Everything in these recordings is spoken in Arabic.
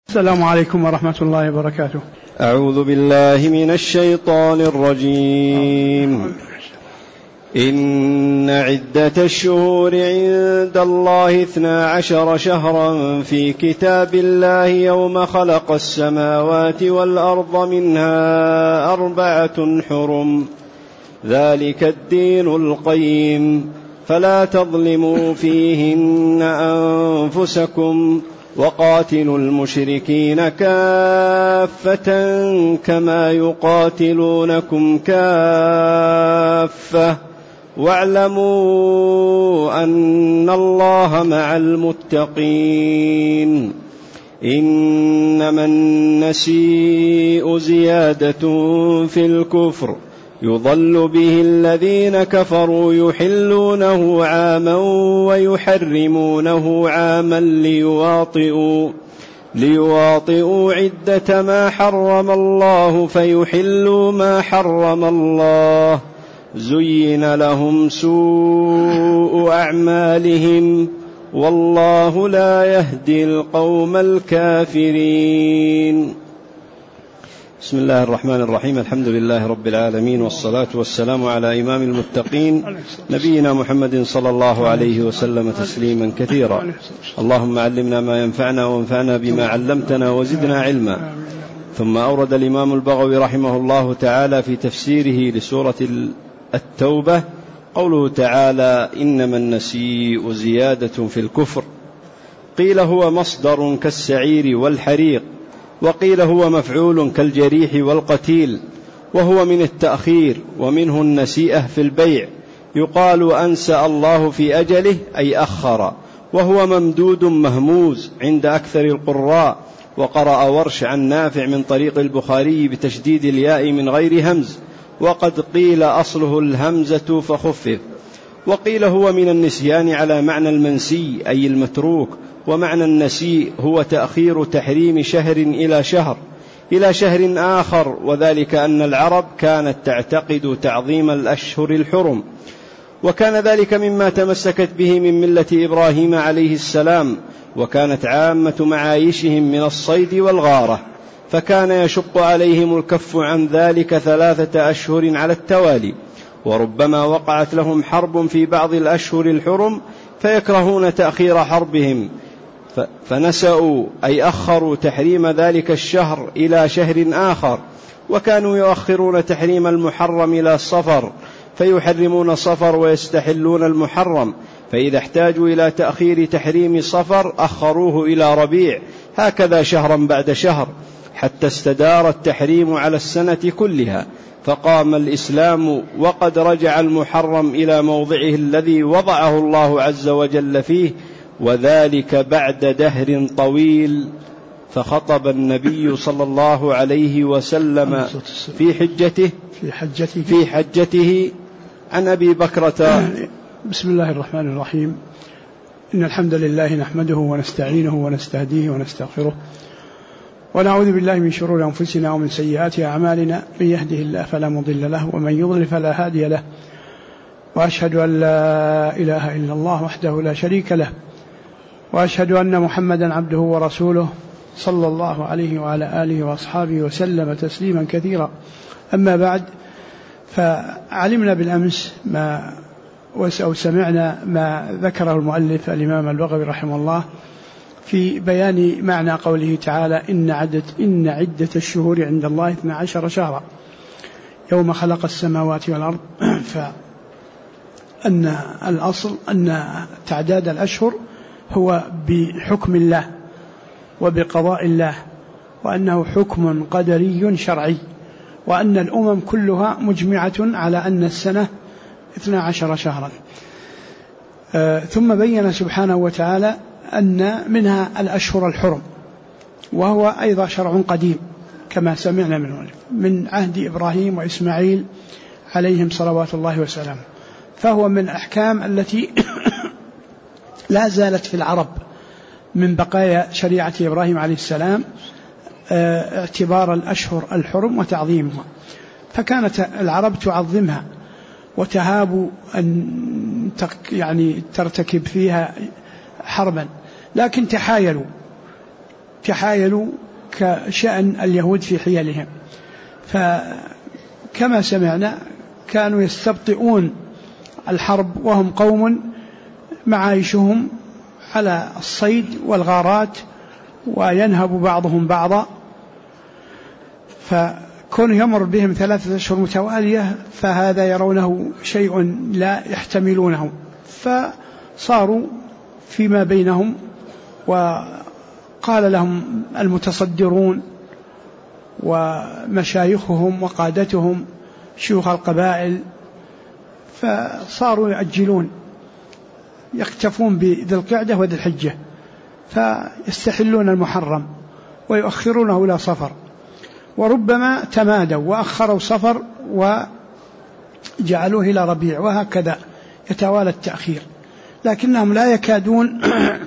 السلام عليكم ورحمة الله وبركاته. أعوذ بالله من الشيطان الرجيم. إن عدة الشهور عند الله 12 شهرا في كتاب الله يوم خلق السماوات والأرض منها 4 حرم ذلك الدين القيم فلا تظلموا فيهن أنفسكم وقاتلوا المشركين كافة كما يقاتلونكم كافة واعلموا أن الله مع المتقين. إنما النسيء زيادة في الكفر يضل به الذين كفروا يحلونه عاما ويحرمونه عاما ليواطئوا عدة ما حرم الله فيحلوا ما حرم الله. زين لهم سوء أعمالهم والله لا يهدي القوم الكافرين. بسم الله الرحمن الرحيم. الحمد لله رب العالمين، والصلاة والسلام على إمام المتقين نبينا محمد صلى الله عليه وسلم تسليما كثيرا. اللهم علمنا ما ينفعنا وانفعنا بما علمتنا وزدنا علما. ثم أورد الإمام البغوي رحمه الله تعالى في تفسيره لسورة التوبة قوله تعالى: إنما النسيء زيادة في الكفر. قيل هو مصدر كالسعير والحريق، وقيل هو مفعول كالجريح والقتيل، وهو من التأخير، ومنه النسيئة في البيع. يقال أنسأ الله في أجله أي أخر، وهو ممدود مهموز عند أكثر القراء. وقرأ ورش عن نافع من طريق البخاري بتشديد الياء من غير همز، وقد قيل أصله الهمزة فخفف. وقيل هو من النسيان على معنى المنسي أي المتروك، ومعنى النسيء هو تأخير تحريم شهر إلى شهر آخر، وذلك أن العرب كانت تعتقد تعظيم الأشهر الحرم، وكان ذلك مما تمسكت به من ملة إبراهيم عليه السلام، وكانت عامة معايشهم من الصيد والغارة، فكان يشق عليهم الكف عن ذلك 3 أشهر على التوالي، وربما وقعت لهم حرب في بعض الأشهر الحرم فيكرهون تأخير حربهم، فنسأوا أي أخروا تحريم ذلك الشهر إلى شهر آخر. وكانوا يؤخرون تحريم المحرم إلى الصفر، فيحرمون صفر ويستحلون المحرم، فإذا احتاجوا إلى تأخير تحريم صفر أخروه إلى ربيع، هكذا شهرا بعد شهر، حتى استدار التحريم على السنة كلها، فقام الإسلام وقد رجع المحرم إلى موضعه الذي وضعه الله عز وجل فيه، وذلك بعد دهر طويل. فخطب النبي صلى الله عليه وسلم في حجته عن أبي بكرة. بسم الله الرحمن الرحيم. إن الحمد لله نحمده ونستعينه ونستهديه ونستغفره، ونعوذ بالله من شرور أنفسنا ومن سيئات أعمالنا. من يهده الله فلا مضل له، ومن يضلل فلا هادي له، وأشهد أن لا إله إلا الله وحده لا شريك له، وأشهد أن محمدا عبده ورسوله صلى الله عليه وعلى آله وأصحابه وسلم تسليما كثيرا. أما بعد، فعلمنا بالأمس أو سمعنا ما ذكره المؤلف الإمام البغوي رحمه الله في بيان معنى قوله تعالى: إن عدة الشهور عند الله 12 شهرا يوم خلق السماوات والأرض. فأن الأصل أن تعداد الأشهر هو بحكم الله وبقضاء الله، وأنه حكم قدري شرعي، وأن الأمم كلها مجمعة على أن السنة 12 شهرا. ثم بين سبحانه وتعالى أن منها الأشهر الحرم، وهو أيضا شرع قديم كما سمعنا من عهد إبراهيم وإسماعيل عليهم صلوات الله وسلامه، فهو من الأحكام التي لا زالت في العرب من بقايا شريعة إبراهيم عليه السلام، اعتبار الأشهر الحرم وتعظيمها، فكانت العرب تعظمها وتهاب أن ترتكب فيها حربا، لكن تحايلوا تحايلوا كشأن اليهود في حيلهم. فكما سمعنا كانوا يستبطئون الحرب وهم قوم معايشهم على الصيد والغارات وينهب بعضهم بعضا، فكون يمر بهم 3 أشهر متوالية فهذا يرونه شيء لا يحتملونه، فصاروا فيما بينهم. وقال لهم المتصدرون ومشايخهم وقادتهم شيوخ القبائل، فصاروا يأجلون يكتفون بذي القعدة وذي الحجة، فيستحلون المحرم ويؤخرونه إلى صفر، وربما تمادوا وأخروا صفر وجعلوه إلى ربيع، وهكذا يتوالى التأخير. لكنهم لا يكادون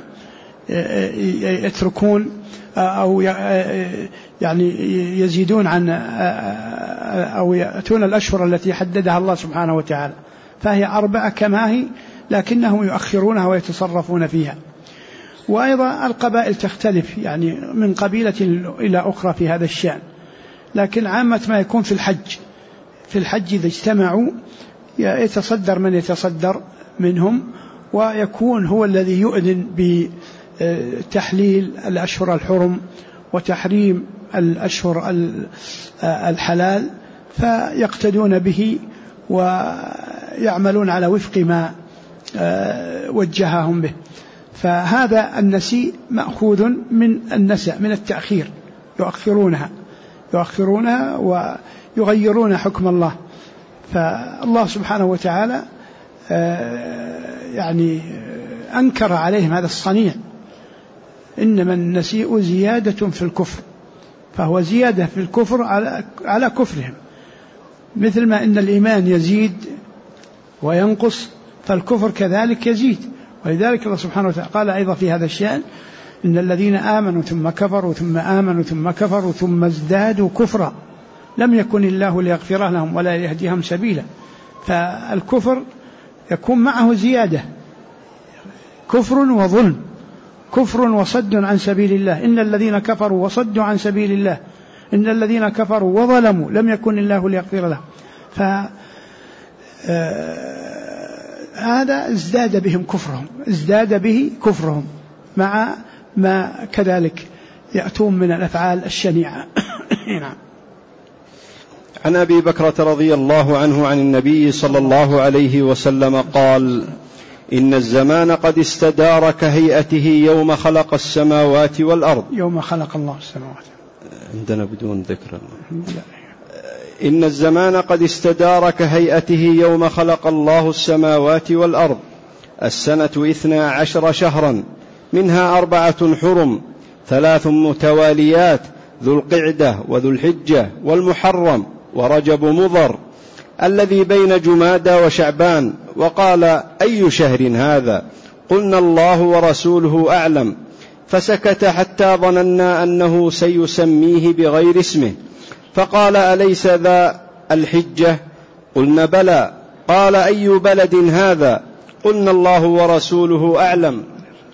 يتركون أو يعني يزيدون عن أو يأتون الأشهر التي حددها الله سبحانه وتعالى، فهي 4 كما هي، لكنهم يؤخرونها ويتصرفون فيها. وأيضا القبائل تختلف يعني من قبيلة إلى أخرى في هذا الشأن، لكن عامة ما يكون في الحج إذا اجتمعوا يتصدر من يتصدر منهم، ويكون هو الذي يؤذن بتحليل الأشهر الحرم وتحريم الأشهر الحلال، فيقتدون به ويعملون على وفق ما وجههم به. فهذا النسيء مأخوذ من النسأ، من التأخير، يؤخرونها ويغيرون حكم الله. فالله سبحانه وتعالى يعني أنكر عليهم هذا الصنيع، إنما النسيء زيادة في الكفر، فهو زيادة في الكفر على كفرهم، مثل ما إن الإيمان يزيد وينقص فالكفر كذلك يزيد. ولذلك الله سبحانه وتعالى قال أيضا في هذا الشأن: إن الذين آمنوا ثم كفروا ثم آمنوا ثم كفروا ثم ازدادوا كفرا لم يكن الله ليغفر لهم ولا يهديهم سبيلا. فالكفر يكون معه زيادة، كفر وظلم، كفر وصد عن سبيل الله. إن الذين كفروا وصدوا عن سبيل الله، إن الذين كفروا وظلموا لم يكن الله ليغفر لهم. هذا ازداد به كفرهم مع ما كذلك يأتون من الأفعال الشنيعة. نعم. عن أبي بكرة رضي الله عنه عن النبي صلى الله عليه وسلم قال: إن الزمان قد استدار كهيئته يوم خلق السماوات والأرض. يوم خلق الله السماوات، عندنا بدون ذكر. إن الزمان قد استدار كهيئته يوم خلق الله السماوات والأرض. السنة 12 شهرا، منها 4 حرم، 3 متواليات: ذو القعدة وذو الحجة والمحرم ورجب مضر الذي بين جمادى وشعبان. وقال: أي شهر هذا؟ قلنا: الله ورسوله أعلم. فسكت حتى ظننا أنه سيسميه بغير اسمه، فقال: أليس ذا الحجة؟ قلنا: بلى. قال: أي بلد هذا؟ قلنا: الله ورسوله أعلم.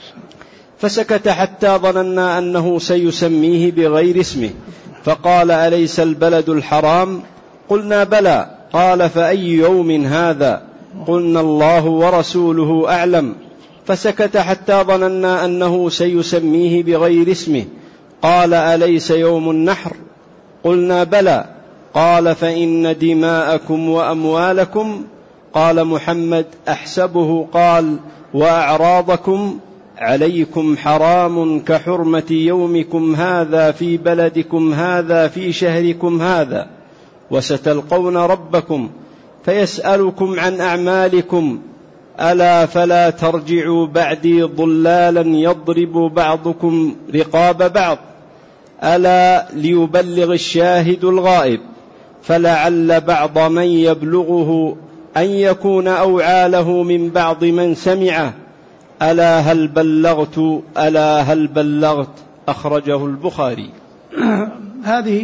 فسكت حتى ظننا أنه سيسميه بغير اسمه، فقال: أليس البلد الحرام؟ قلنا: بلى. قال: فأي يوم هذا؟ قلنا: الله ورسوله أعلم. فسكت حتى ظننا أنه سيسميه بغير اسمه، قال: أليس يوم النحر؟ قلنا: بلى. قال: فإن دماءكم وأموالكم، قال محمد أحسبه قال: وأعراضكم عليكم حرام كحرمة يومكم هذا في بلدكم هذا في شهركم هذا، وستلقون ربكم فيسألكم عن أعمالكم، ألا فلا ترجعوا بعدي ضلالا يضرب بعضكم رقاب بعض، ألا ليبلغ الشاهد الغائب، فلعل بعض من يبلغه أن يكون أوعاله من بعض من سمعه، ألا هل بلغت، ألا هل بلغت. أخرجه البخاري. هذه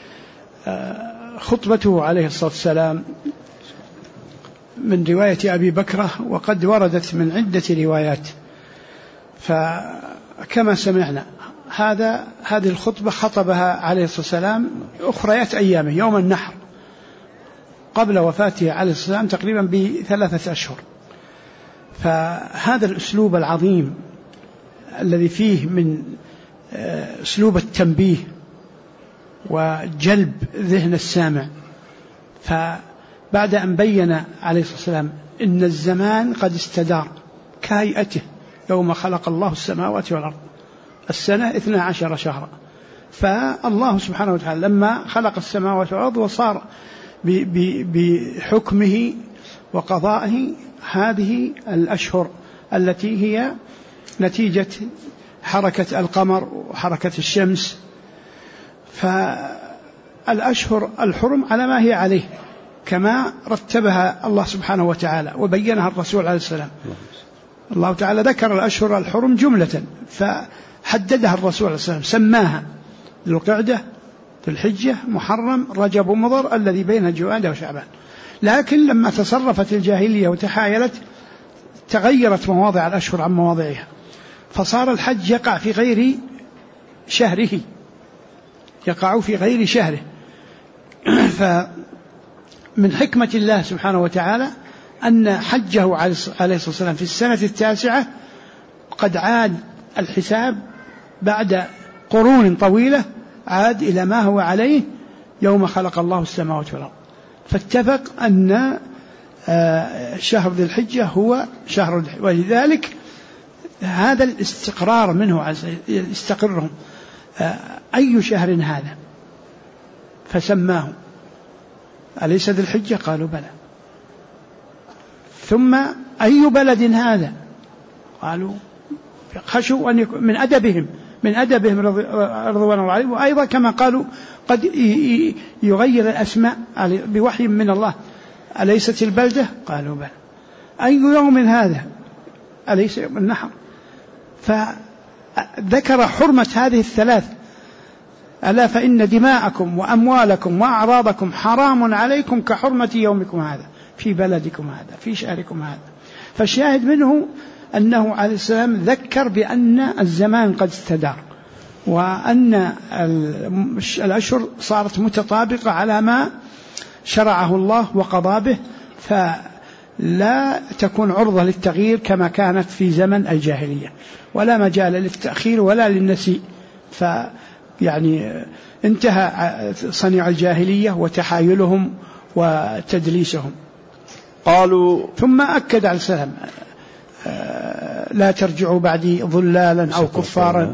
خطبته عليه الصلاة والسلام من رواية أبي بكرة، وقد وردت من عدة روايات. فكما سمعنا هذه الخطبة خطبها عليه الصلاة والسلام أخريات أيامه يوم النحر قبل وفاته عليه الصلاة والسلام تقريبا ب3 أشهر. فهذا الأسلوب العظيم الذي فيه من أسلوب التنبيه وجلب ذهن السامع، فبعد أن بين عليه الصلاة والسلام إن الزمان قد استدار كهيئته يوم خلق الله السماوات والأرض، السنة 12 شهرا، فالله سبحانه وتعالى لما خلق السماوات والأرض وصار بحكمه وقضائه هذه الأشهر التي هي نتيجة حركة القمر وحركة الشمس، فالأشهر الحرم على ما هي عليه كما رتبها الله سبحانه وتعالى وبينها الرسول عليه السلام. الله تعالى ذكر الأشهر الحرم جملة فحددها الرسول عليه السلام، سماها ذو القعدة، ذو الحجة، محرم، رجب، مضر الذي بين جمادى وشعبان. لكن لما تصرفت الجاهلية وتحايلت تغيرت مواضع الأشهر عن مواضعها، فصار الحج يقع في غير شهره، يقع في غير شهره. فمن حكمة الله سبحانه وتعالى أن حجه عليه الصلاة والسلام في السنة 9 قد عاد الحساب بعد قرون طويلة، عاد إلى ما هو عليه يوم خلق الله السماوات والأرض. فاتفق أن شهر ذي الحجة هو شهر الحج، ولذلك هذا الاستقرار منه يستقرهم أي شهر هذا، فسماه أليس ذي الحجة؟ قالوا بلى. ثم أي بلد هذا؟ قالوا خشوا أن يكون من أدبهم رضوان الله عليهم. وأيضا كما قالوا قد يغير الأسماء بوحي من الله، أليست البلدة؟ قالوا بلى. أي يوم هذا؟ أليس يوم النحر؟ فذكر حرمة هذه الثلاث: ألا فإن دماءكم وأموالكم وأعراضكم حرام عليكم كحرمة يومكم هذا في بلدكم هذا في شهركم هذا. فالشاهد منه أنه عليه السلام ذكر بأن الزمان قد استدار، وأن الأشهر صارت متطابقة على ما شرعه الله وقضى به، فلا تكون عرضة للتغيير كما كانت في زمن الجاهلية، ولا مجال للتأخير ولا للنسيء. يعني انتهى صنيع الجاهلية وتحايلهم وتدليسهم. قالوا ثم أكد عليه السلام: لا ترجعوا بعدي ظلالا أو كفارا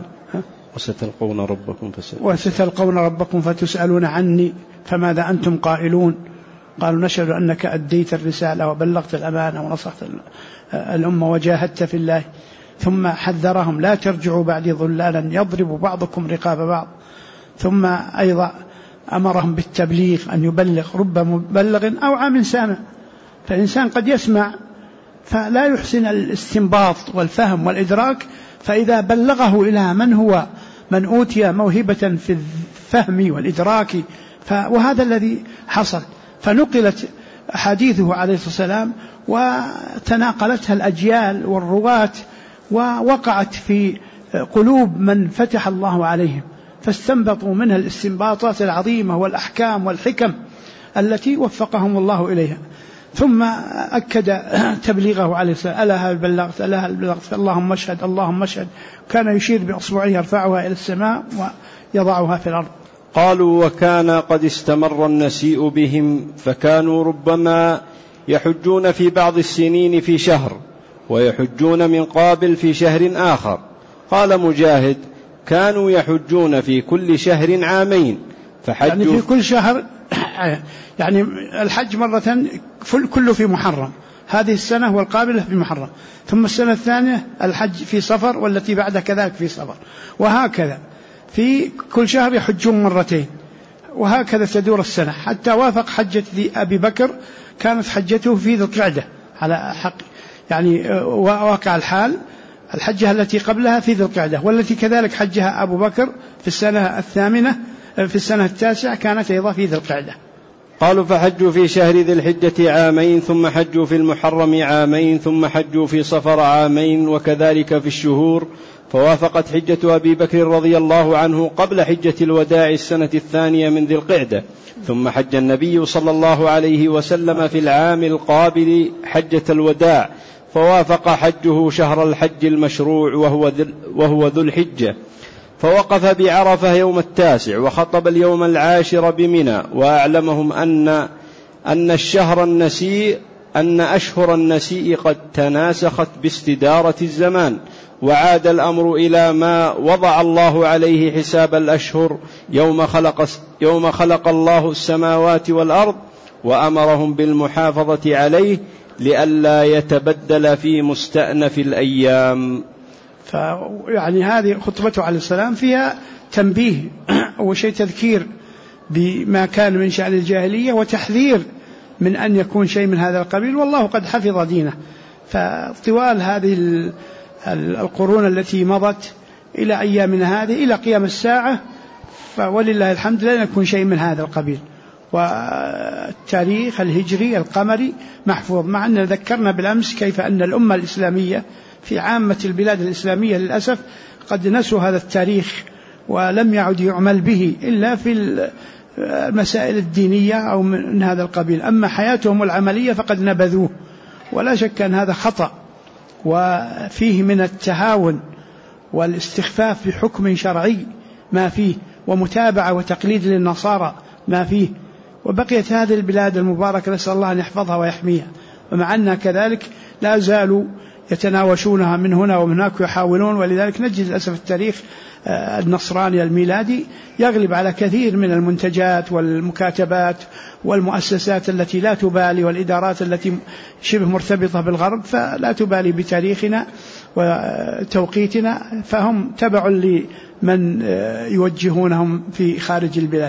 وستلقون ربكم فتسألون عني فماذا أنتم قائلون. قالوا: نشهد أنك أديت الرسالة وبلغت الأمانة ونصحت الأمة وجاهدت في الله. ثم حذرهم: لا ترجعوا بعدي ظلالا يضرب بعضكم رقاب بعض. ثم أيضا أمرهم بالتبليغ، أن يبلغ، رب مبلغ أو عام سامع. فإنسان قد يسمع فلا يحسن الاستنباط والفهم والإدراك، فإذا بلغه إلى من أوتي موهبة في الفهم والإدراك، وهذا الذي حصل. فنقلت أحاديثه عليه الصلاة والسلام وتناقلتها الأجيال والرواة، ووقعت في قلوب من فتح الله عليهم، فاستنبطوا منها الاستنباطات العظيمة والأحكام والحكم التي وفقهم الله إليها. ثم أكد تبليغه عليه السلام: ألا هل بلغت ألا هل بلغت اللهم اشهد اللهم اشهد. كان يشير بأصبعه يرفعها إلى السماء ويضعها في الأرض. قالوا: وكان قد استمر النسيء بهم، فكانوا ربما يحجون في بعض السنين في شهر، ويحجون من قابل في شهر آخر. قال مجاهد: كانوا يحجون في كل شهر عامين، فحجوا يعني في كل شهر، يعني الحج مرة كله في محرم، هذه السنة والقابلة في محرم، ثم السنة الثانية الحج في صفر، والتي بعد كذلك في صفر، وهكذا في كل شهر يحجون مرتين، وهكذا تدور السنة حتى وافق حجة أبي بكر، كانت حجته في ذي القعدة على حق، يعني واقع الحال الحجة التي قبلها في ذي القعدة، والتي كذلك حجها أبو بكر في السنة 8 في السنة 9 كانت أيضا في ذي القعدة. قالوا: فحجوا في شهر ذي الحجة عامين، ثم حجوا في المحرم عامين، ثم حجوا في صفر عامين، وكذلك في الشهور. فوافقت حجة أبي بكر رضي الله عنه قبل حجة الوداع السنة 2 من ذي القعدة. ثم حج النبي صلى الله عليه وسلم في العام القابل حجة الوداع، فوافق حجه شهر الحج المشروع وهو ذو الحجة، فوقف بعرفة يوم 9 وخطب اليوم 10 بمنى، وأعلمهم أن أشهر النسيء قد تناسخت باستدارة الزمان، وعاد الأمر إلى ما وضع الله عليه حساب الأشهر يوم خلق الله السماوات والأرض، وأمرهم بالمحافظة عليه لئلا يتبدل في مستأنف الأيام. يعني هذه خطبته عليه السلام فيها تنبيه وشيء تذكير بما كان من شأن الجاهلية، وتحذير من أن يكون شيء من هذا القبيل، والله قد حفظ دينه. فطوال هذه القرون التي مضت إلى أيامنا هذه إلى قيام الساعة، فولله الحمد لا يكون شيء من هذا القبيل، والتاريخ الهجري القمري محفوظ. مع أن ذكرنا بالأمس كيف أن الأمة الإسلامية في عامة البلاد الإسلامية للأسف قد نسوا هذا التاريخ، ولم يعد يعمل به إلا في المسائل الدينية أو من هذا القبيل. أما حياتهم العملية فقد نبذوه، ولا شك أن هذا خطأ، وفيه من التهاون والاستخفاف بحكم شرعي ما فيه، ومتابعة وتقليد للنصارى ما فيه. وبقيت هذه البلاد المباركة نسأل الله أن يحفظها ويحميها، ومع أنها كذلك لا زالوا يتناوشونها من هنا ومن هناك ويحاولون. ولذلك نجد للأسف التاريخ النصراني الميلادي يغلب على كثير من المنتجات والمكاتبات والمؤسسات التي لا تبالي، والإدارات التي شبه مرتبطة بالغرب فلا تبالي بتاريخنا وتوقيتنا، فهم تبع لمن يوجهونهم في خارج البلاد.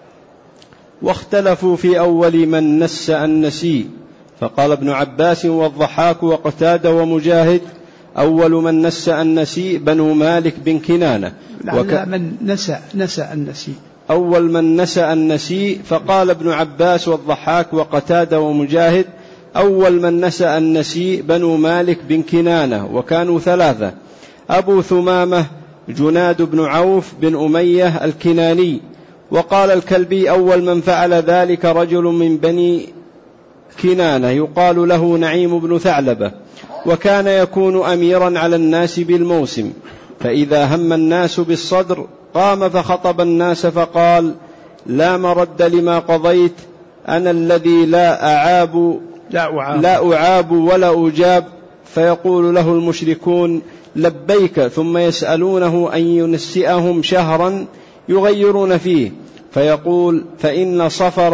واختلفوا في أول من نس النسي، فقال ابن عباس والضحاك وقتادة ومجاهد: أول من نس النسي بنو مالك بن كنانة. من نسى النسي، أول من نسى النسي. فقال ابن عباس والضحاك وقتادة ومجاهد: أول من نسى النسي بنو مالك بن كنانة، وكانوا 3: أبو ثمامة جناد بن عوف بن أمية الكناني. وقال الكلبي: أول من فعل ذلك رجل من بني كنانة يقال له نعيم بن ثعلبة، وكان يكون أميرا على الناس بالموسم، فإذا هم الناس بالصدر قام فخطب الناس فقال: لا مرد لما قضيت، أنا الذي لا أعاب ولا أجاب. فيقول له المشركون: لبيك، ثم يسألونه أن ينسئهم شهرا يغيرون فيه، فيقول: فإن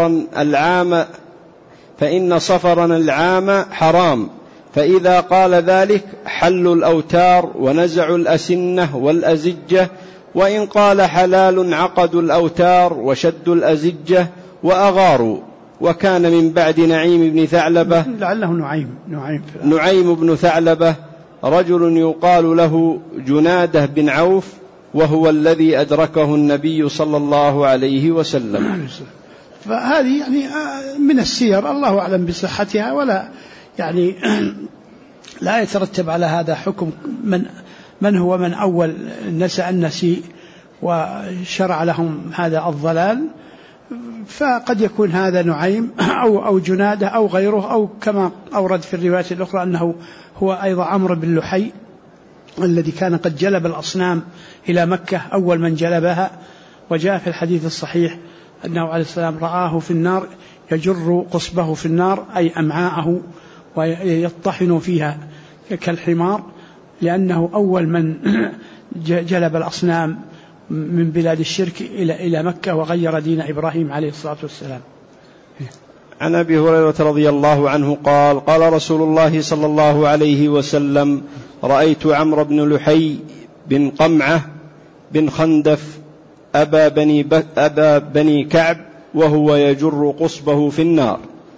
صفرا العام حرام. فإذا قال ذلك حلوا الأوتار ونزعوا الأسنة والأزجة، وإن قال حلال عقدوا الأوتار وشدوا الأزجة وأغاروا. وكان من بعد نعيم بن ثعلبة، لعله نعيم بن ثعلبة، رجل يقال له جناده بن عوف، وهو الذي أدركه النبي صلى الله عليه وسلم. فهذه يعني من السير، الله أعلم بصحتها، ولا يعني لا يترتب على هذا حكم من هو من أول نسى النسي وشرع لهم هذا الضلال. فقد يكون هذا نعيم أو جناده أو غيره، أو كما أورد في الروايات الأخرى أنه هو أيضا عمرو بن لحي الذي كان قد جلب الأصنام إلى مكة، أول من جلبها. وجاء في الحديث الصحيح أنه عليه السلام رآه في النار يجر قصبه في النار، أي أمعاءه، ويطحن فيها كالحمار، لأنه أول من جلب الأصنام من بلاد الشرك إلى مكة وغير دين إبراهيم عليه الصلاة والسلام. عن أبي هريرة رضي الله عنه قال: قال رسول الله صلى الله عليه وسلم: رأيت عمرو بن لحي بن قمعة بن خندف أبا بني كعب وهو يجر قصبه في النار.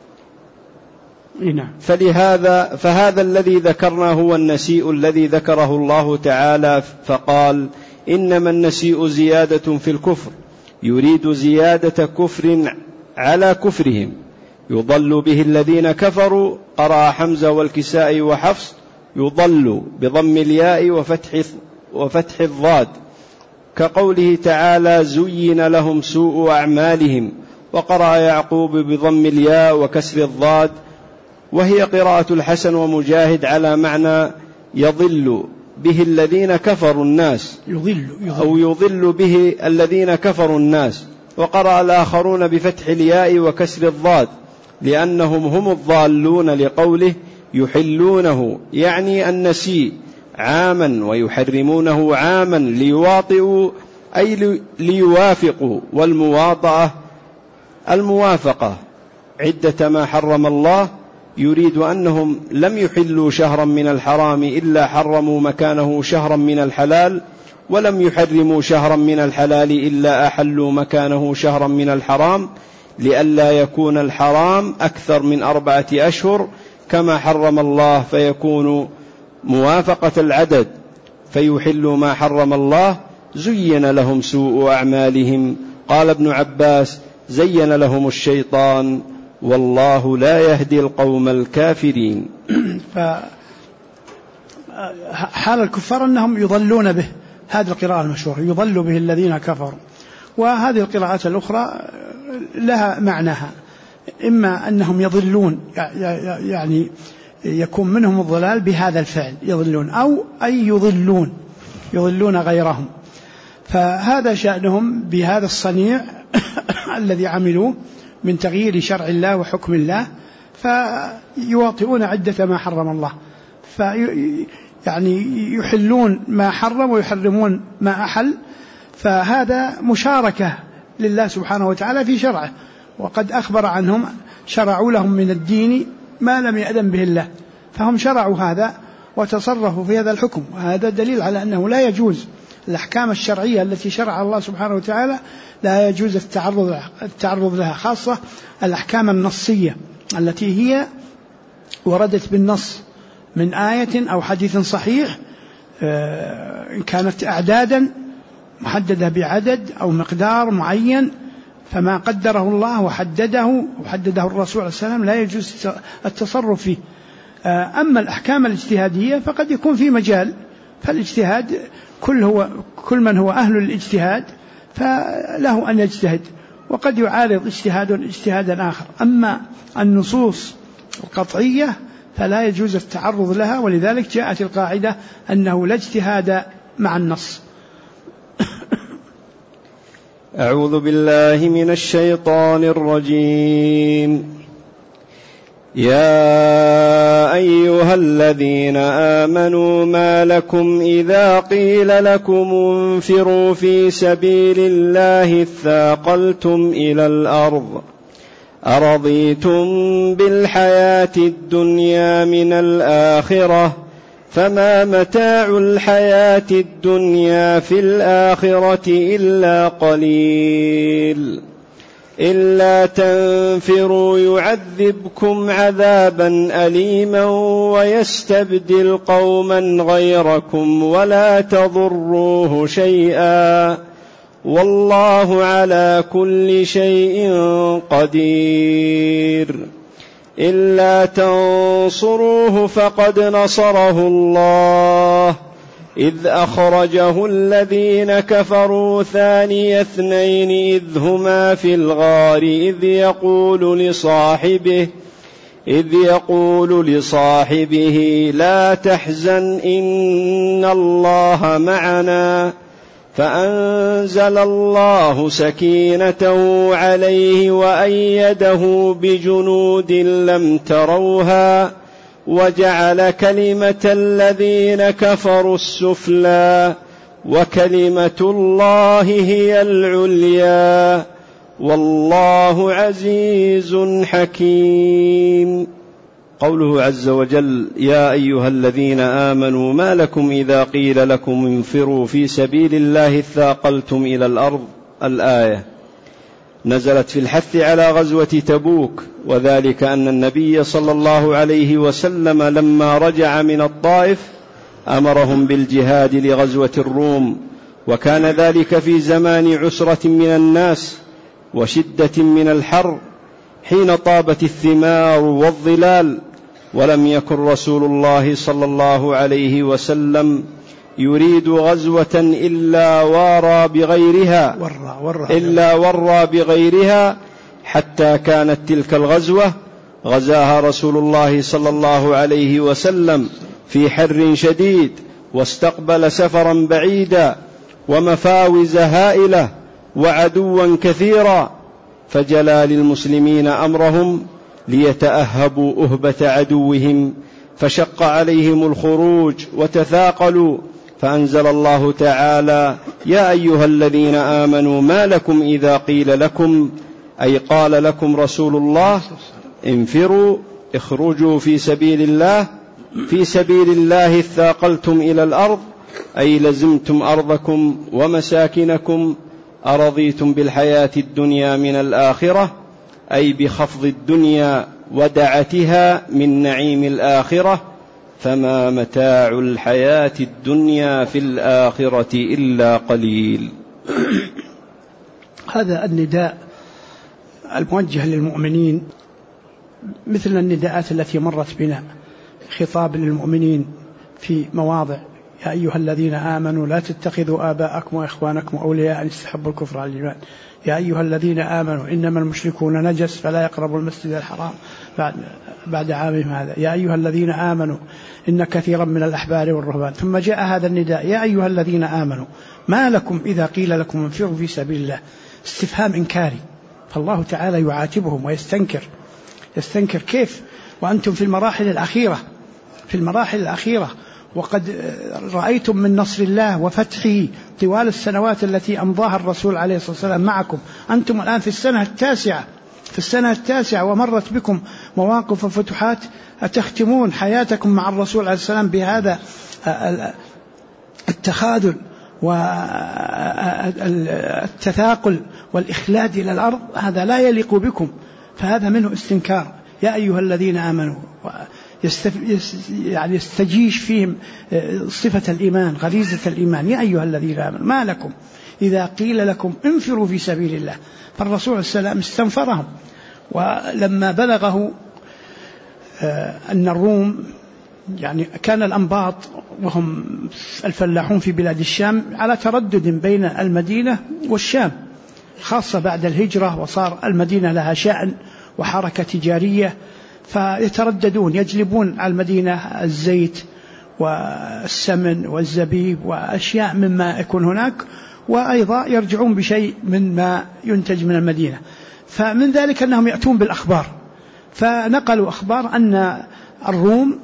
فهذا الذي ذكرنا هو النسيء الذي ذكره الله تعالى، فقال: إنما النسيء زيادة في الكفر، يريد زيادة كفر على كفرهم، يضل به الذين كفروا. قرأ حمزة والكسائي وحفص: يضل بضم الياء وفتح الضاد، كقوله تعالى زين لهم سوء أعمالهم. وقرأ يعقوب بضم الياء وكسر الضاد، وهي قراءة الحسن ومجاهد على معنى يضل به الذين كفروا الناس، أو يضل به الذين كفروا الناس. وقرأ الآخرون بفتح الياء وكسر الضاد لأنهم هم الضالون، لقوله يحلونه يعني النسيء عاما ويحرمونه عاما، ليواطئوا أي ليوافقوا، والمواطأة الموافقة عدة ما حرم الله، يريد أنهم لم يحلوا شهرا من الحرام إلا حرموا مكانه شهرا من الحلال، ولم يحرموا شهرا من الحلال إلا أحلوا مكانه شهرا من الحرام، لئلا يكون الحرام أكثر من 4 أشهر كما حرم الله، فيكون موافقة العدد، فيحلوا ما حرم الله. زين لهم سوء أعمالهم. قال ابن عباس زين لهم الشيطان والله لا يهدي القوم الكافرين. حال الكفار أنهم يضلون به، هذه القراءة المشهورة، يضل به الذين كفروا. وهذه القراءات الأخرى لها معناها، إما أنهم يضلون يعني يكون منهم الضلال بهذا الفعل يضلون، أو أي يضلون غيرهم، فهذا شأنهم بهذا الصنيع الذي عملوه من تغيير شرع الله وحكم الله، فيواطئون عدة ما حرم الله، يعني يحلون ما حرم ويحرمون ما أحل، فهذا مشاركة لله سبحانه وتعالى في شرعه، وقد أخبر عنهم شرعوا لهم من الدين ما لم يأذن به الله، فهم شرعوا هذا وتصرفوا في هذا الحكم. وهذا دليل على أنه لا يجوز الأحكام الشرعية التي شرع الله سبحانه وتعالى لا يجوز التعرض لها، خاصة الأحكام النصية التي هي وردت بالنص من آية أو حديث صحيح، إن كانت أعدادا محددة بعدد أو مقدار معين، فما قدره الله وحدده الرسول عليه السلام لا يجوز التصرف فيه. أما الأحكام الاجتهادية فقد يكون في مجال، فالاجتهاد كل من هو أهل الاجتهاد فله أن يجتهد، وقد يعارض اجتهادا آخر. أما النصوص القطعية فلا يجوز التعرض لها، ولذلك جاءت القاعدة أنه لا اجتهاد مع النص. أعوذ بالله من الشيطان الرجيم. يا أيها الذين آمنوا ما لكم إذا قيل لكم انفروا في سبيل الله اثاقلتم إلى الأرض أرضيتم بالحياة الدنيا من الآخرة فما متاع الحياة الدنيا في الآخرة إلا قليل إلا تنفروا يعذبكم عذابا أليما ويستبدل قوما غيركم ولا تضروه شيئا والله على كل شيء قدير. إلا تنصروه فقد نصره الله إذ أخرجه الذين كفروا ثاني اثنين إذ هما في الغار إذ يقول لصاحبه لا تحزن إن الله معنا فأنزل الله سكينته عليه وأيده بجنود لم تروها وجعل كلمة الذين كفروا السفلى وكلمة الله هي العليا والله عزيز حكيم. قوله عز وجل يا أيها الذين آمنوا ما لكم إذا قيل لكم انفروا في سبيل الله اثاقلتم إلى الأرض، الآية نزلت في الحث على غزوة تبوك، وذلك أن النبي صلى الله عليه وسلم لما رجع من الطائف أمرهم بالجهاد لغزوة الروم، وكان ذلك في زمان عسرة من الناس وشدة من الحر حين طابت الثمار والظلال، ولم يكن رسول الله صلى الله عليه وسلم يريد غزوة إلا ورى بغيرها حتى كانت تلك الغزوة غزاها رسول الله صلى الله عليه وسلم في حر شديد، واستقبل سفرا بعيدا ومفاوز هائلة وعدوا كثيرا، فجلى للمسلمين أمرهم ليتأهبوا أهبة عدوهم، فشق عليهم الخروج وتثاقلوا، فأنزل الله تعالى: يا أيها الذين آمنوا ما لكم إذا قيل لكم، أي قال لكم رسول الله: انفروا اخرجوا في سبيل الله اثاقلتم إلى الأرض، أي لزمتم أرضكم ومساكنكم، أرضيتم بالحياة الدنيا من الآخرة، أي بخفض الدنيا ودعتها من نعيم الآخرة، فما متاع الحياة الدنيا في الآخرة إلا قليل. هذا النداء الموجه للمؤمنين مثل النداءات التي مرت بنا، خطاب للمؤمنين في مواضع: يا أيها الذين آمنوا لا تتخذوا آباءكم وإخوانكم أولياء أن يستحبوا الكفر على الإيمان، يا أيها الذين آمنوا إنما المشركون نجس فلا يقربوا المسجد الحرام بعد عامهم هذا، يا أيها الذين آمنوا إن كثيرا من الأحبار والرهبان. ثم جاء هذا النداء: يا أيها الذين آمنوا ما لكم إذا قيل لكم انفروا في سبيل الله. استفهام إنكاري، فالله تعالى يعاتبهم ويستنكر كيف وأنتم في المراحل الأخيرة وقد رأيتم من نصر الله وفتحه طوال السنوات التي أمضاها الرسول عليه الصلاة والسلام معكم. أنتم الآن في السنة التاسعة ومرت بكم مواقف وفتوحات، أتختمون حياتكم مع الرسول عليه السلام بهذا التخاذل والتثاقل والإخلاد إلى الأرض؟ هذا لا يليق بكم، فهذا منه استنكار. يا أيها الذين آمنوا، يعني يستجيش فيهم صفة الإيمان، غريزة الإيمان. يا أيها الذين آمنوا ما لكم إذا قيل لكم انفروا في سبيل الله. فالرسول عليه السلام استنفرهم، ولما بلغه أن الروم، يعني كان الأنباط وهم الفلاحون في بلاد الشام على تردد بين المدينة والشام، خاصة بعد الهجرة، وصار المدينة لها شأن وحركة تجارية، فيترددون يجلبون على المدينة الزيت والسمن والزبيب وأشياء مما يكون هناك، وأيضا يرجعون بشيء مما ينتج من المدينة. فمن ذلك أنهم يأتون بالأخبار، فنقلوا أخبار أن الروم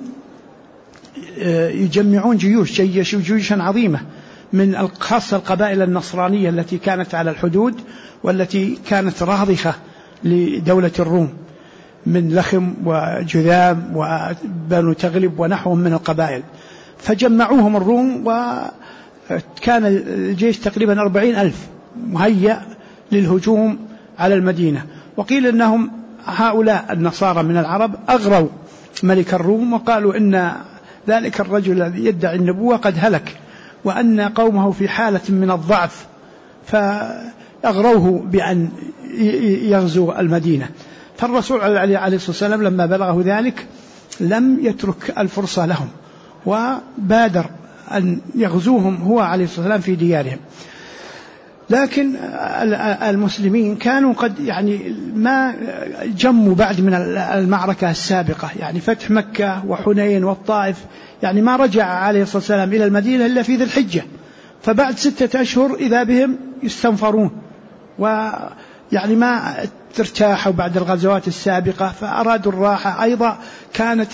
يجمعون جيوشا عظيمة من خاصة القبائل النصرانية التي كانت على الحدود والتي كانت راضخة لدولة الروم من لخم وجذام وبنو تغلب ونحوهم من القبائل، فجمعوهم الروم، وكان الجيش تقريبا 40,000 مهيأ للهجوم على المدينة. وقيل أنهم هؤلاء النصارى من العرب أغروا ملك الروم، وقالوا إن ذلك الرجل الذي يدعي النبوة قد هلك، وأن قومه في حالة من الضعف، فأغروه بأن يغزو المدينة. فالرسول عليه الصلاة والسلام لما بلغه ذلك لم يترك الفرصة لهم، وبادر أن يغزوهم هو عليه الصلاة والسلام في ديارهم. لكن المسلمين كانوا قد يعني ما جموا بعد من المعركة السابقة، يعني فتح مكة وحنين والطائف، يعني ما رجع عليه الصلاة والسلام إلى المدينة إلا في ذي الحجة، فبعد 6 أشهر إذا بهم يستنفرون، ويعني ما ترتاحوا بعد الغزوات السابقة، فأرادوا الراحة. أيضا كانت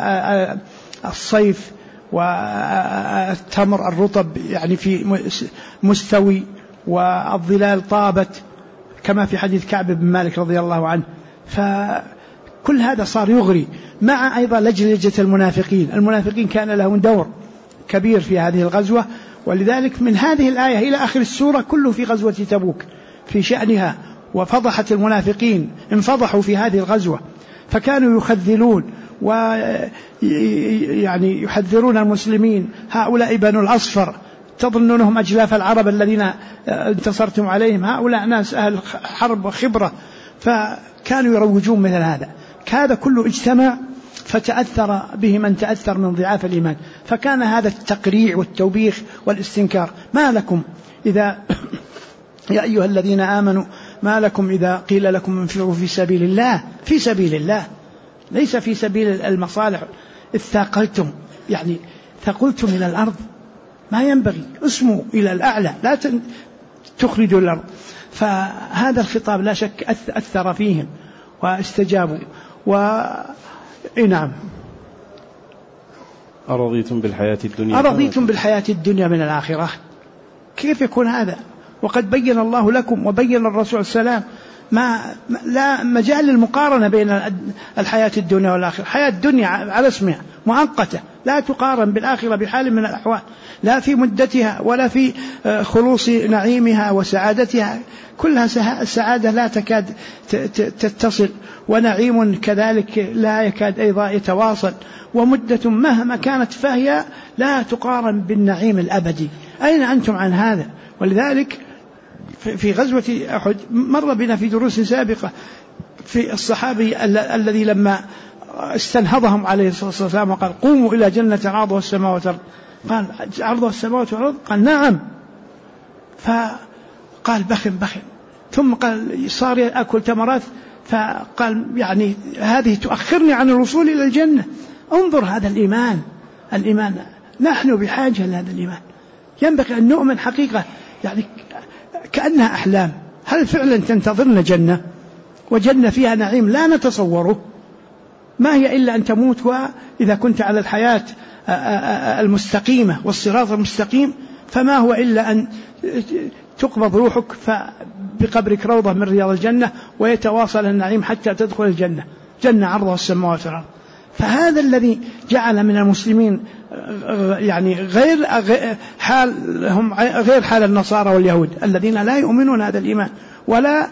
الصيف والتمر الرطب يعني في مستوي، والظلال طابت كما في حديث كعب بن مالك رضي الله عنه. فكل هذا صار يغري، مع أيضا لجلجة المنافقين كان لهم دور كبير في هذه الغزوة. ولذلك من هذه الآية إلى آخر السورة كله في غزوة تبوك في شأنها، وفضحت المنافقين، انفضحوا في هذه الغزوة، فكانوا يخذلون ويعني يحذرون المسلمين: هؤلاء بنو الأصفر تظنونهم أجلاف العرب الذين انتصرتم عليهم، هؤلاء ناس أهل حرب وخبرة. فكانوا يروجون مثل هذا كله اجتمع فتأثر به من تأثر من ضعاف الإيمان. فكان هذا التقريع والتوبيخ والاستنكار. ما لكم إذا يا أيها الذين آمنوا ما لكم إذا قيل لكم انفروا في سبيل الله، في سبيل الله ليس في سبيل المصالح، اثاقلتم يعني ثقلتم إلى الأرض، ما ينبغي، اسموا إلى الأعلى، لا تخرجوا الأرض. فهذا الخطاب لا شك أثر فيهم واستجابوا. نعم. أرضيتم بالحياة الدنيا، أرضيتم بالحياة الدنيا من الآخرة. كيف يكون هذا وقد بين الله لكم وبين الرسول السلام لا مجال للمقارنة بين الحياة الدنيا والآخرة. الحياة الدنيا على اسمها مؤقتة، لا تقارن بالآخرة بحال من الأحوال، لا في مدتها ولا في خلوص نعيمها وسعادتها، كلها سعادة لا تكاد تتصل، ونعيم كذلك لا يكاد أيضا يتواصل، ومدة مهما كانت فهي لا تقارن بالنعيم الأبدي. أين أنتم عن هذا؟ ولذلك في غزوة أحد مر بنا في دروس سابقة في الصحابي الذي لما استنهضهم عليه الصلاة والسلام وقال قوموا إلى جنة عرضها السماوات والأرض، قال عرضها السماوات والأرض؟ قال نعم. فقال بخن، ثم قال صار أكل تمرات، فقال يعني هذه تؤخرني عن الوصول إلى الجنة. انظر هذا الإيمان نحن بحاجة لهذا الإيمان، ينبغي أن نؤمن حقيقة، يعني كأنها أحلام. هل فعلا تنتظرنا جنة وجنة فيها نعيم لا نتصوره؟ ما هي إلا أن تموت، وإذا كنت على الحياة المستقيمة والصراط المستقيم فما هو إلا أن تقبض روحك بقبرك روضة من رياض الجنة ويتواصل النعيم حتى تدخل الجنة، جنة عرضها السماوات والأرض. فهذا الذي جعل من المسلمين يعني غير حال النصارى واليهود الذين لا يؤمنون هذا الإيمان ولا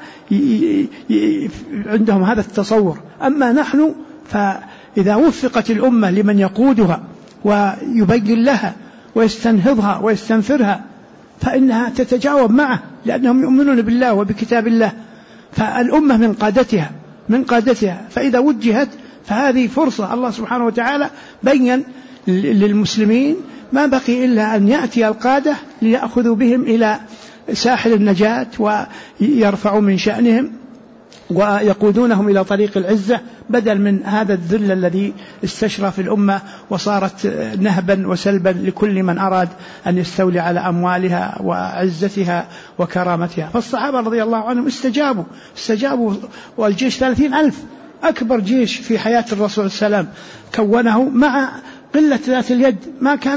عندهم هذا التصور. أما نحن فإذا وفقت الأمة لمن يقودها ويبين لها ويستنهضها ويستنفرها فإنها تتجاوب معه، لأنهم يؤمنون بالله وبكتاب الله. فالأمة من قادتها فإذا وجهت فهذه فرصة. الله سبحانه وتعالى بين للمسلمين ما بقي إلا أن يأتي القادة ليأخذوا بهم إلى ساحل النجاة ويرفعوا من شأنهم ويقودونهم إلى طريق العزة، بدل من هذا الذل الذي استشرى في الأمة وصارت نهبا وسلبا لكل من أراد أن يستولي على أموالها وعزتها وكرامتها. فالصحابة رضي الله عنهم استجابوا، والجيش 30,000 أكبر جيش في حياة الرسول السلام كونه مع قلة ذات اليد، ما كان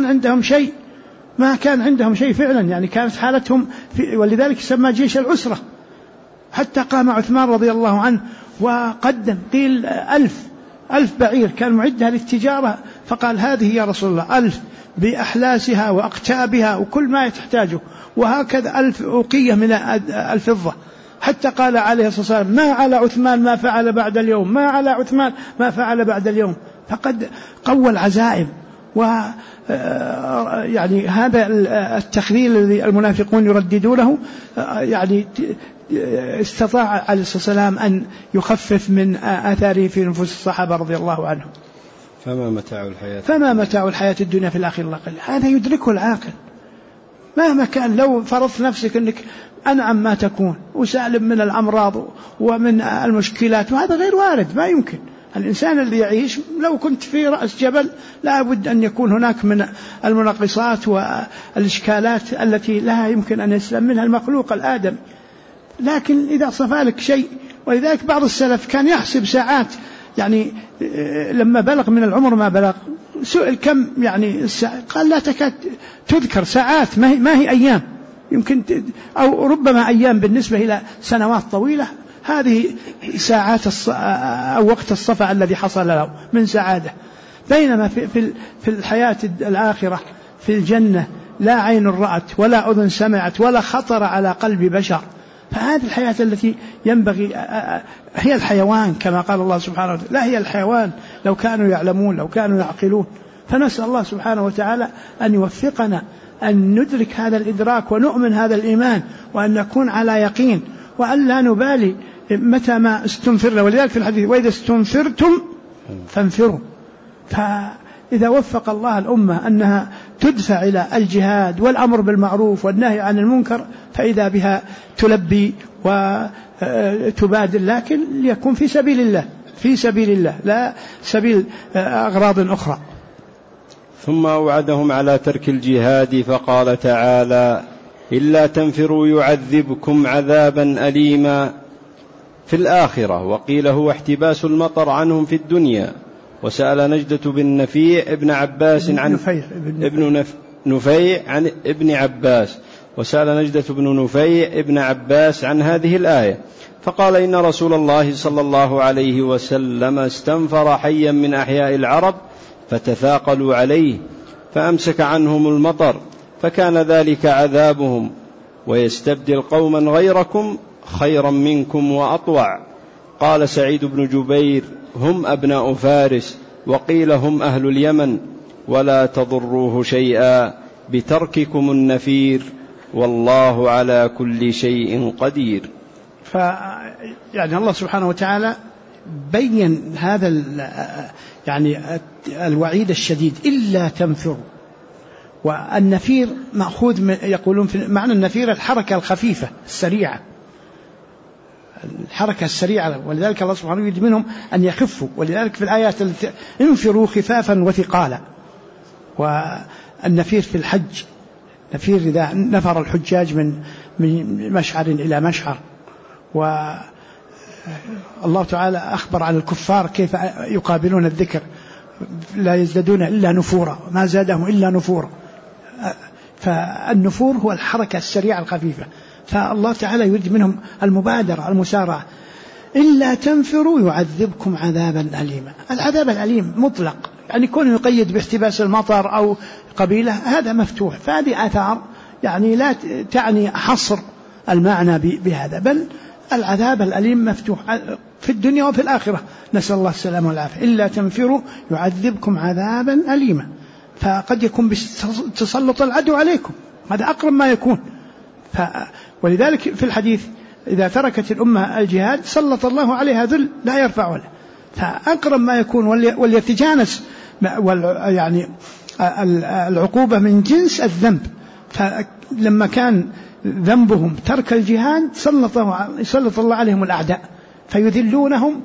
عندهم شيء فعلا، يعني كانت حالتهم ولذلك سمى جيش العسرة. حتى قام عثمان رضي الله عنه وقدم قيل 1000 بعير كان معدها للتجارة، فقال هذه يا رسول الله 1000 بأحلاسها وأقتابها وكل ما تحتاجه، وهكذا 1000 أوقية من الفضة. حتى قال عليه الصلاة والسلام ما على عثمان ما فعل بعد اليوم، ما على عثمان ما فعل بعد اليوم. فقد قوى العزائم. يعني هذا التخذيل الذي المنافقون يرددونه يعني استطاع عليه الصلاة والسلام أن يخفف من آثاره في نفوس الصحابة رضي الله عنهم. فما متاع الحياة الدنيا في الآخرة إلا قليل. هذا يدركه العاقل مهما كان. لو فرضت نفسك أنك أنعم ما تكون وسالم من الأمراض ومن المشكلات، وهذا غير وارد، ما يمكن. الإنسان الذي يعيش لو كنت في رأس جبل لا بد أن يكون هناك من المنقصات والإشكالات التي لا يمكن أن يسلم منها المخلوق الآدم. لكن إذا صفى لك شيء، ولذلك بعض السلف كان يحسب ساعات، يعني لما بلغ من العمر ما بلغ سئل كم يعني قال لا تكاد تذكر ساعات، ما هي أيام، يمكن أو ربما أيام بالنسبة إلى سنوات طويلة. هذه ساعات أو وقت الصفا الذي حصل له من سعادة. بينما في الحياة الآخرة في الجنة لا عين رأت ولا أذن سمعت ولا خطر على قلب بشر. فهذه الحياة التي ينبغي هي الحيوان كما قال الله سبحانه وتعالى، لا هي الحيوان لو كانوا يعلمون لو كانوا يعقلون. فنسأل الله سبحانه وتعالى أن يوفقنا أن ندرك هذا الإدراك ونؤمن هذا الإيمان، وأن نكون على يقين، وأن لا نبالي متى ما استنفرنا. ولذلك في الحديث وإذا استنفرتم فانفروا، فإذا وفق الله الأمة أنها تدفع إلى الجهاد والأمر بالمعروف والنهي عن المنكر فإذا بها تلبي وتبادل، لكن ليكون في سبيل الله، في سبيل الله لا سبيل أغراض أخرى. ثم أوعدهم على ترك الجهاد فقال تعالى: إلا تنفروا يعذبكم عذابا أليما في الآخرة. وقيل هو احتباس المطر عنهم في الدنيا. وسأل نجدة بن نفيع ابن عباس عن نفيع عن ابن عباس، وسأل نجدة بن نفيع ابن عباس عن هذه الآية فقال: إن رسول الله صلى الله عليه وسلم استنفر حيا من أحياء العرب فتثاقلوا عليه فأمسك عنهم المطر فكان ذلك عذابهم، ويستبدل قوما غيركم خيرا منكم وأطوع. قال سعيد بن جبير: هم أبناء فارس، وقيل هم أهل اليمن، ولا تضروه شيئا بترككم النفير، والله على كل شيء قدير. يعني الله سبحانه وتعالى بين هذا يعني الوعيد الشديد: إلا تنفروا. والنفير مأخوذ من، يقولون في معنى النفير الحركة الخفيفة السريعة، الحركة السريعة، ولذلك الله سبحانه يريد منهم أن يخفوا. ولذلك في الآيات التي: انفروا خفافا وثقالا. والنفير في الحج، نفير إذا نفر الحجاج من مشعر إلى مشعر. والله تعالى أخبر عن الكفار كيف يقابلون الذكر: لا يزدادون إلا نفورا، ما زادهم إلا نفورا. فالنفور هو الحركة السريعة الخفيفة. فالله تعالى يريد منهم المبادرة المسارعة. إلا تنفروا يعذبكم عذابا أليما. العذاب الأليم مطلق، يعني يكون يقيد باحتباس المطر أو قبيلة، هذا مفتوح. فهذه آثار يعني لا تعني حصر المعنى بهذا، بل العذاب الأليم مفتوح في الدنيا وفي الآخرة، نسأل الله السلامة والعافية. إلا تنفروا يعذبكم عذابا أليما. فقد يكون بتسلط العدو عليكم، هذا أقرب ما يكون. ولذلك في الحديث: إذا تركت الأمة الجهاد سلط الله عليها ذل لا يرفع له. فأقرب ما يكون وليتجانس يعني العقوبة من جنس الذنب. فلما كان ذنبهم ترك الجهاد سلط الله عليهم الأعداء فيذلونهم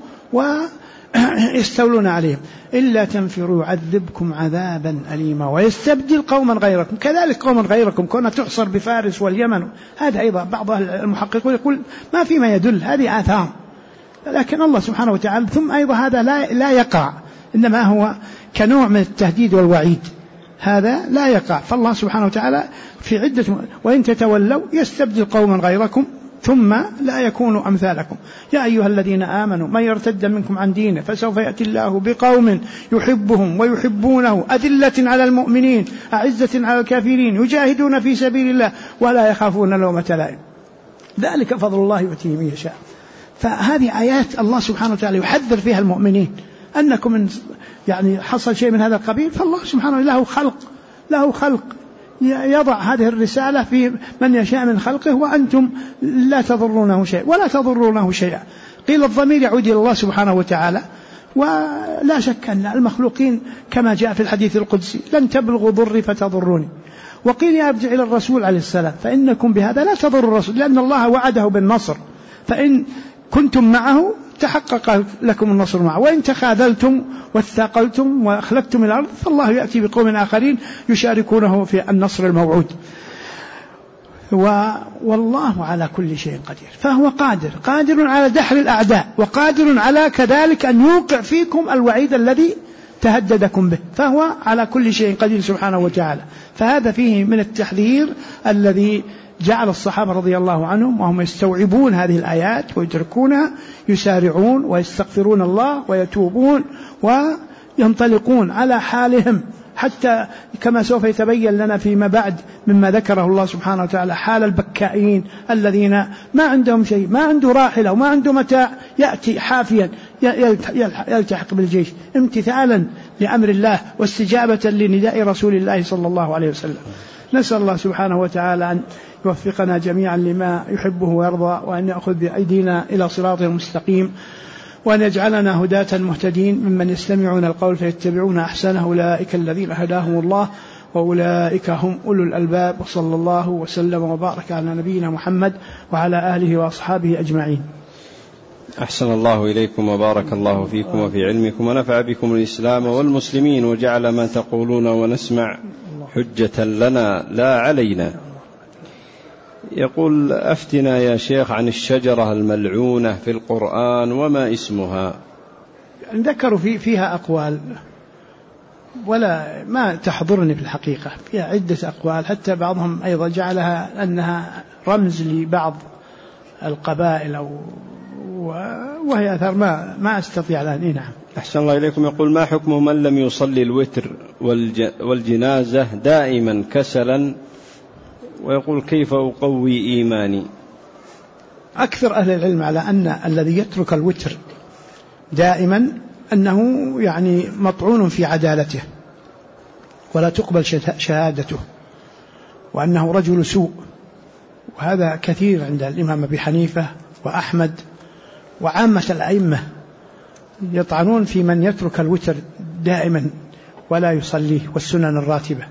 ويستولون عليهم. إلا تنفروا يعذبكم عذابا أليما ويستبدل قوما غيركم. كذلك قوما غيركم كونها تحصر بفارس واليمن، هذا أيضا بعض المحققون يقول ما فيما يدل، هذه آثام. لكن الله سبحانه وتعالى ثم أيضا هذا لا يقع، إنما هو كنوع من التهديد والوعيد، هذا لا يقع. فالله سبحانه وتعالى في عدة: وإن تتولوا يستبدل قوما غيركم ثم لا يكونوا أمثالكم. يا أيها الذين آمنوا من يرتد منكم عن دينه فسوف يأتي الله بقوم يحبهم ويحبونه أذلة على المؤمنين أعزة على الكافرين يجاهدون في سبيل الله ولا يخافون لومة لائم ذلك فضل الله يؤتيه من يشاء. فهذه آيات الله سبحانه وتعالى يحذر فيها المؤمنين أنكم من يعني حصل شيء من هذا القبيل، فالله سبحانه له خلق يضع هذه الرسالة في من يشاء من خلقه، وأنتم لا تضرونه شيء ولا تضرونه شيئا. قيل الضمير يعود إلى الله سبحانه وتعالى، ولا شك أن المخلوقين كما جاء في الحديث القدسي: لن تبلغوا ضري فتضروني. وقيل يرجع إلى الرسول عليه السلام: فإنكم بهذا لا تضر الرسول، لأن الله وعده بالنصر، فإن كنتم معه تحقق لكم النصر معه، وإن تخاذلتم واثاقلتم وأخلفتم الأرض فالله يأتي بقوم آخرين يشاركونه في النصر الموعود. والله على كل شيء قدير. فهو قادر على دحر الأعداء، وقادر على كذلك أن يوقع فيكم الوعيد الذي تهددكم به، فهو على كل شيء قدير سبحانه وتعالى. فهذا فيه من التحذير الذي جعل الصحابة رضي الله عنهم وهم يستوعبون هذه الآيات ويدركونها يسارعون ويستغفرون الله ويتوبون وينطلقون على حالهم، حتى كما سوف يتبين لنا فيما بعد مما ذكره الله سبحانه وتعالى حال البكائين الذين ما عندهم شيء، ما عنده راحلة وما عنده متاع، يأتي حافيا يلتحق بالجيش امتثالا لأمر الله واستجابة لنداء رسول الله صلى الله عليه وسلم. نسأل الله سبحانه وتعالى أن يوفقنا جميعا لما يحبه ويرضى، وأن يأخذ بأيدينا إلى صراط مستقيم، وأن يجعلنا هداة مهتدين ممن يستمعون القول فيتبعون أحسنه أولئك الذين هداهم الله وأولئك هم أولو الألباب. وصلى الله وسلم وبارك على نبينا محمد وعلى آله وأصحابه أجمعين. أحسن الله إليكم وبارك الله فيكم وفي علمكم ونفع بكم الإسلام والمسلمين وجعل ما تقولون ونسمع حجة لنا لا علينا. يقول: أفتنا يا شيخ عن الشجرة الملعونة في القرآن وما اسمها؟ ذكروا فيها أقوال ولا ما تحضرني في الحقيقة، فيها عدة أقوال، حتى بعضهم أيضا جعلها أنها رمز لبعض القبائل وهي أثر ما أستطيع الآن. نعم. أحسن الله إليكم. يقول: ما حكم من لم يصلي الوتر والجنازة دائما كسلا، ويقول: كيف أقوي إيماني؟ أكثر أهل العلم على أن الذي يترك الوتر دائما أنه يعني مطعون في عدالته ولا تقبل شهادته، وأنه رجل سوء، وهذا كثير عند الإمام أبي حنيفة وأحمد وعامة الأئمة يطعنون في من يترك الوتر دائما ولا يصليه والسنن الراتبة،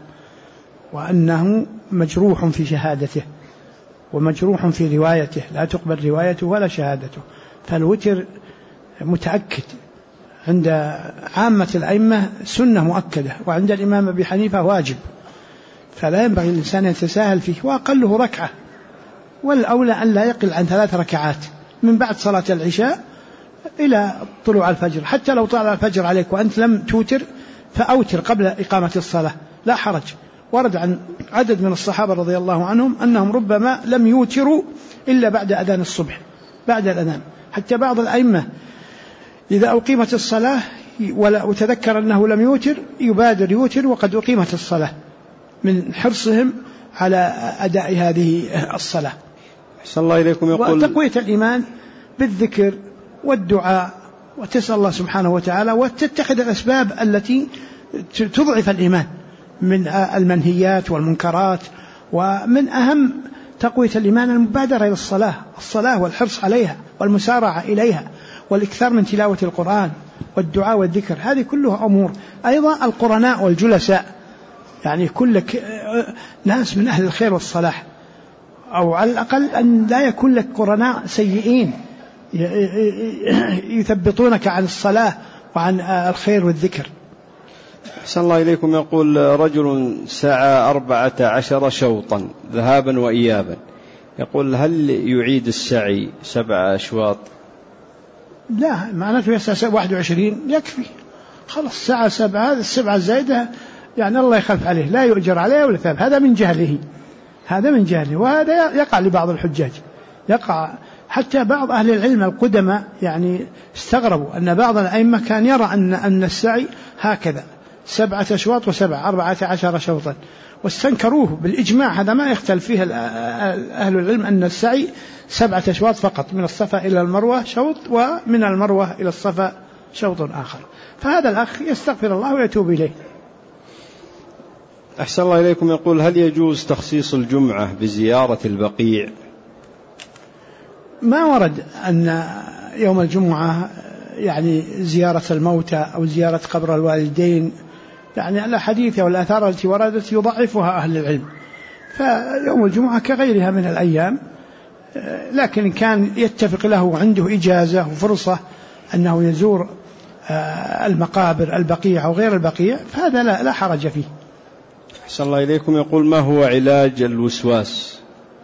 وأنه مجروح في شهادته ومجروح في روايته، لا تقبل روايته ولا شهادته. فالوتر متأكد عند عامة الأئمة سنة مؤكدة، وعند الإمام أبي حنيفة واجب، فلا ينبغي الإنسان يتساهل فيه، وأقله ركعة، والأولى أن لا يقل عن 3 ركعات من بعد صلاة العشاء إلى طلوع الفجر. حتى لو طلع الفجر عليك وأنت لم توتر فأوتر قبل إقامة الصلاة لا حرج. ورد عن عدد من الصحابة رضي الله عنهم أنهم ربما لم يوتروا إلا بعد أذان الصبح، بعد الأذان. حتى بعض الأئمة إذا أقيمت الصلاة وتذكر أنه لم يوتر يبادر يوتر وقد أقيمت الصلاة، من حرصهم على أداء هذه الصلاة. أحسن الله إليكم. يقول: وتقوية الإيمان بالذكر والدعاء، وتسأل الله سبحانه وتعالى، وتتخذ الأسباب التي تضعف الإيمان من المنهيات والمنكرات. ومن أهم تقوية الإيمان المبادرة إلى الصلاة والحرص عليها والمسارعة إليها، والإكثار من تلاوة القرآن والدعاء والذكر، هذه كلها أمور. أيضا القرناء والجلساء، يعني كل ناس من أهل الخير والصلاح، أو على الأقل أن لا يكون لك قرناء سيئين يثبطونك عن الصلاة وعن الخير والذكر. أحسن الله إليكم. يقول: رجل سعى 14 شوطا ذهابا وإيابا، يقول: هل يعيد السعي 7 أشواط؟ لا، معناته يسعى 21 يكفي، خلاص سعى 7، هذا 7 الزايدة يعني الله يخلف عليه، لا يؤجر عليه ولا ثاب. هذا من جهله، وهذا يقع لبعض الحجاج، يقع. حتى بعض أهل العلم القدماء يعني استغربوا أن بعض الأئمة كان يرى أن السعي هكذا 7 أشواط و7 14 شوطا، واستنكروه بالإجماع. هذا ما يختلف فيه أهل العلم أن السعي 7 أشواط فقط، من الصفا إلى المروة شوط، ومن المروة إلى الصفا شوط آخر. فهذا الأخ يستغفر الله ويتوب إليه. أحسن الله إليكم. يقول: هل يجوز تخصيص الجمعة بزيارة البقيع؟ ما ورد أن يوم الجمعة يعني زيارة الموتى أو زيارة قبر الوالدين، يعني الأحاديث والآثار التي وردت يضعفها أهل العلم. فيوم الجمعة كغيرها من الأيام، لكن كان يتفق له عنده إجازة وفرصة أنه يزور المقابر البقيع أو غير البقيع، فهذا لا حرج فيه. أحسن الله إليكم. يقول: ما هو علاج الوسواس؟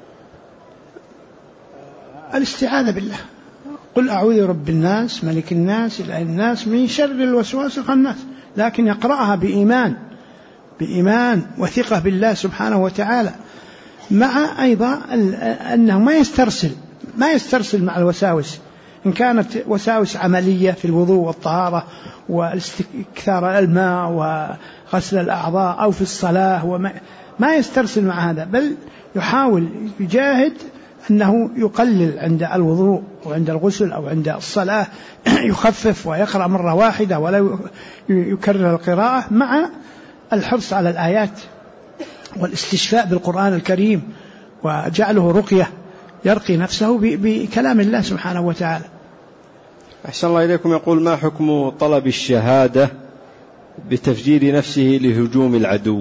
الاستعاذة بالله، قل أعوذ برب الناس ملك الناس إله الناس من شر الوسواس الخناس، لكن يقرأها بإيمان وثقة بالله سبحانه وتعالى، مع أيضا أنه ما يسترسل مع الوساوس، إن كانت وساوس عملية في الوضوء والطهارة واستكثار الماء وغسل الأعضاء أو في الصلاة، ما يسترسل مع هذا، بل يحاول يجاهد أنه يقلل عند الوضوء وعند الغسل أو عند الصلاة، يخفف ويقرأ مرة واحدة ولا يكرر القراءة، مع الحرص على الآيات والاستشفاء بالقرآن الكريم، وجعله رقية يرقي نفسه بكلام الله سبحانه وتعالى. أحسن الله إليكم. يقول: ما حكم طلب الشهادة بتفجير نفسه لهجوم العدو؟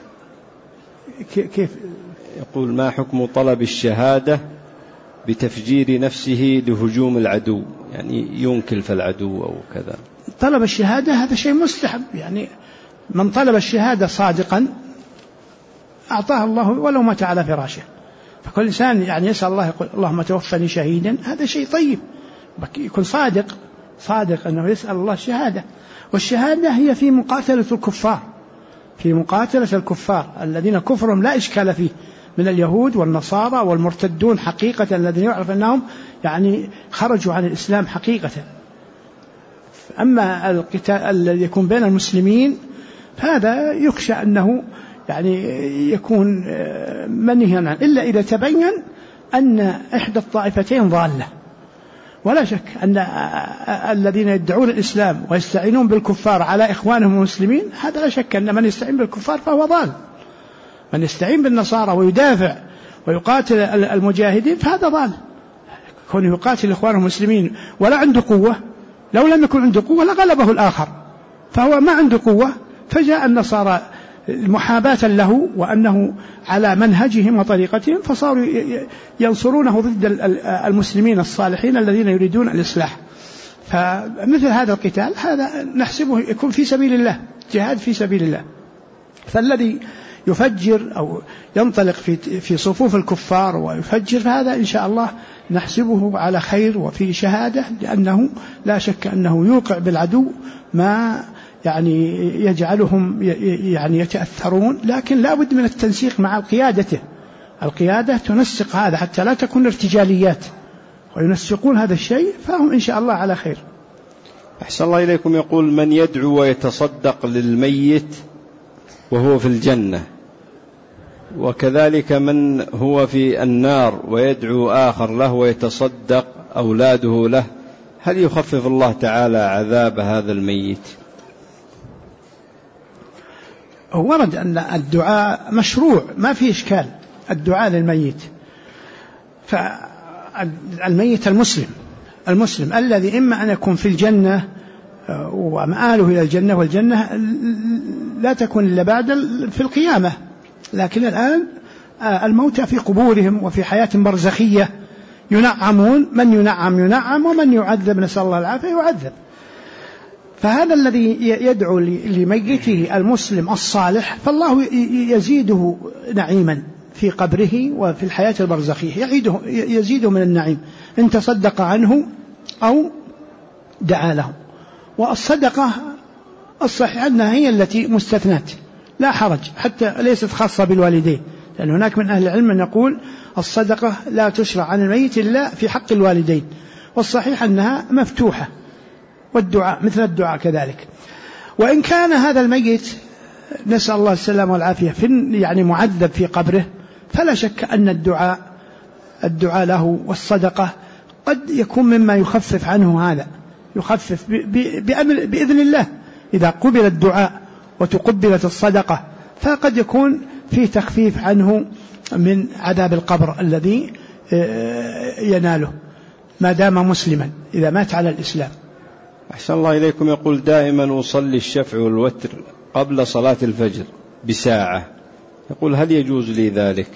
كيف؟ يقول: ما حكم طلب الشهادة بتفجير نفسه لهجوم العدو، يعني ينكل في العدو أو كذا. طلب الشهادة هذا شيء مستحب، يعني من طلب الشهادة صادقا أعطاه الله ولو مات على فراشه. فكل إنسان يعني يسأل الله يقول: اللهم توفني شهيدا، هذا شيء طيب، يكون صادق أنه يسأل الله الشهادة. والشهادة هي في مقاتلة الكفار، في مقاتلة الكفار الذين كفرهم لا إشكال فيه من اليهود والنصارى والمرتدون حقيقة، الذين يعرف أنهم يعني خرجوا عن الإسلام حقيقة. أما القتال الذي يكون بين المسلمين فهذا يخشى أنه يعني يكون منهيا عنه، إلا إذا تبين أن إحدى الطائفتين ضالة. ولا شك أن الذين يدعون الإسلام ويستعينون بالكفار على إخوانهم المسلمين، هذا لا شك أن من يستعين بالكفار فهو ضال. من يستعين بالنصارى ويدافع ويقاتل المجاهدين فهذا ضال. كونه يقاتل إخوانهم المسلمين ولا عنده قوة، لو لم يكن عنده قوة لغلبه الآخر، فهو ما عنده قوة، فجاء النصارى محاباة له وأنه على منهجهم وطريقتهم، فصاروا ينصرونه ضد المسلمين الصالحين الذين يريدون الإصلاح. فمثل هذا القتال هذا نحسبه يكون في سبيل الله، جهاد في سبيل الله. فالذي يفجر أو ينطلق في صفوف الكفار ويفجر، فهذا إن شاء الله نحسبه على خير وفي شهادة، لأنه لا شك أنه يوقع بالعدو ما يعني يجعلهم يعني يتأثرون. لكن لا بد من التنسيق مع قيادته، القيادة تنسق هذا حتى لا تكون ارتجاليات، وينسقون هذا الشيء، فهم إن شاء الله على خير. أحسن الله إليكم. يقول: من يدعو ويتصدق للميت وهو في الجنة، وكذلك من هو في النار ويدعو آخر له ويتصدق أولاده له، هل يخفف الله تعالى عذاب هذا الميت؟ ورد أن الدعاء مشروع، ما في إشكال الدعاء للميت. فالميت المسلم الذي إما أن يكون في الجنة ومآله إلى الجنة، والجنة لا تكون إلا بعد في القيامة، لكن الآن الموتى في قبورهم وفي حياة برزخية ينعمون، من ينعم ومن يعذب، نسأل الله العافية، يعذب. فهذا الذي يدعو لميته المسلم الصالح فالله يزيده نعيما في قبره وفي الحياة البرزخية، يزيده من النعيم إن تصدق عنه أو دعا له. والصدقة الصحيح أنها هي التي مستثنات، لا حرج، حتى ليست خاصة بالوالدين، لأن هناك من أهل العلم من يقول الصدقة لا تشرع عن الميت إلا في حق الوالدين، والصحيح أنها مفتوحة. والدعاء مثل الدعاء كذلك. وإن كان هذا الميت نسأل الله السلامة والعافية يعني معذب في قبره، فلا شك أن الدعاء له والصدقة قد يكون مما يخفف عنه، هذا يخفف بإذن الله. إذا قبل الدعاء وتقبلت الصدقة فقد يكون فيه تخفيف عنه من عذاب القبر الذي يناله ما دام مسلما إذا مات على الإسلام. أحسن الله إليكم. يقول: دائما أصلي الشفع والوتر قبل صلاة الفجر بساعة، يقول: هل يجوز لي ذلك؟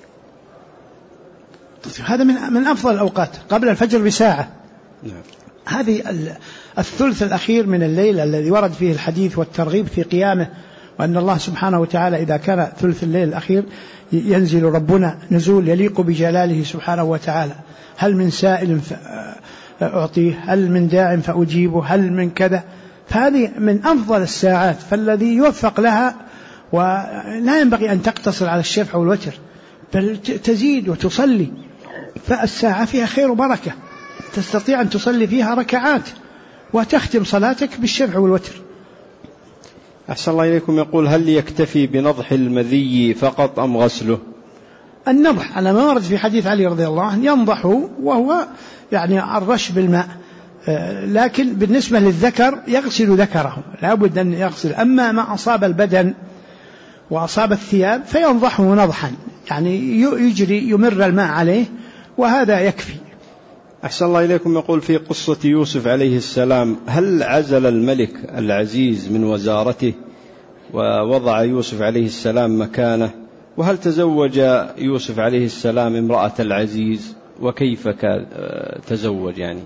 هذا من أفضل الأوقات، قبل الفجر بساعة. نعم. هذه الثلث الأخير من الليل الذي ورد فيه الحديث والترغيب في قيامه، وأن الله سبحانه وتعالى إذا كان ثلث الليل الأخير ينزل ربنا نزول يليق بجلاله سبحانه وتعالى: هل من سائل أعطيه، هل من داع فأجيبه، هل من كذا. فهذه من أفضل الساعات، فالذي يوفق لها، ولا ينبغي أن تقتصر على الشفع والوتر، بل تزيد وتصلي، فالساعة فيها خير وبركة، تستطيع أن تصلي فيها ركعات وتختم صلاتك بالشفع والوتر. أحسن الله إليكم. يقول: هل يكتفي بنضح المذي فقط أم غسله؟ النضح على ما ورد في حديث علي رضي الله عنه ينضح، وهو يعني الرش بالماء، لكن بالنسبة للذكر يغسل ذكره، لا بد أن يغسل. أما ما أصاب البدن وأصاب الثياب فينضحه نضحا، يعني يجري يمر الماء عليه، وهذا يكفي. أحسن الله إليكم. يقول في قصة يوسف عليه السلام هل عزل الملك العزيز من وزارته ووضع يوسف عليه السلام مكانه؟ وهل تزوج يوسف عليه السلام امرأة العزيز وكيف تزوج يعني؟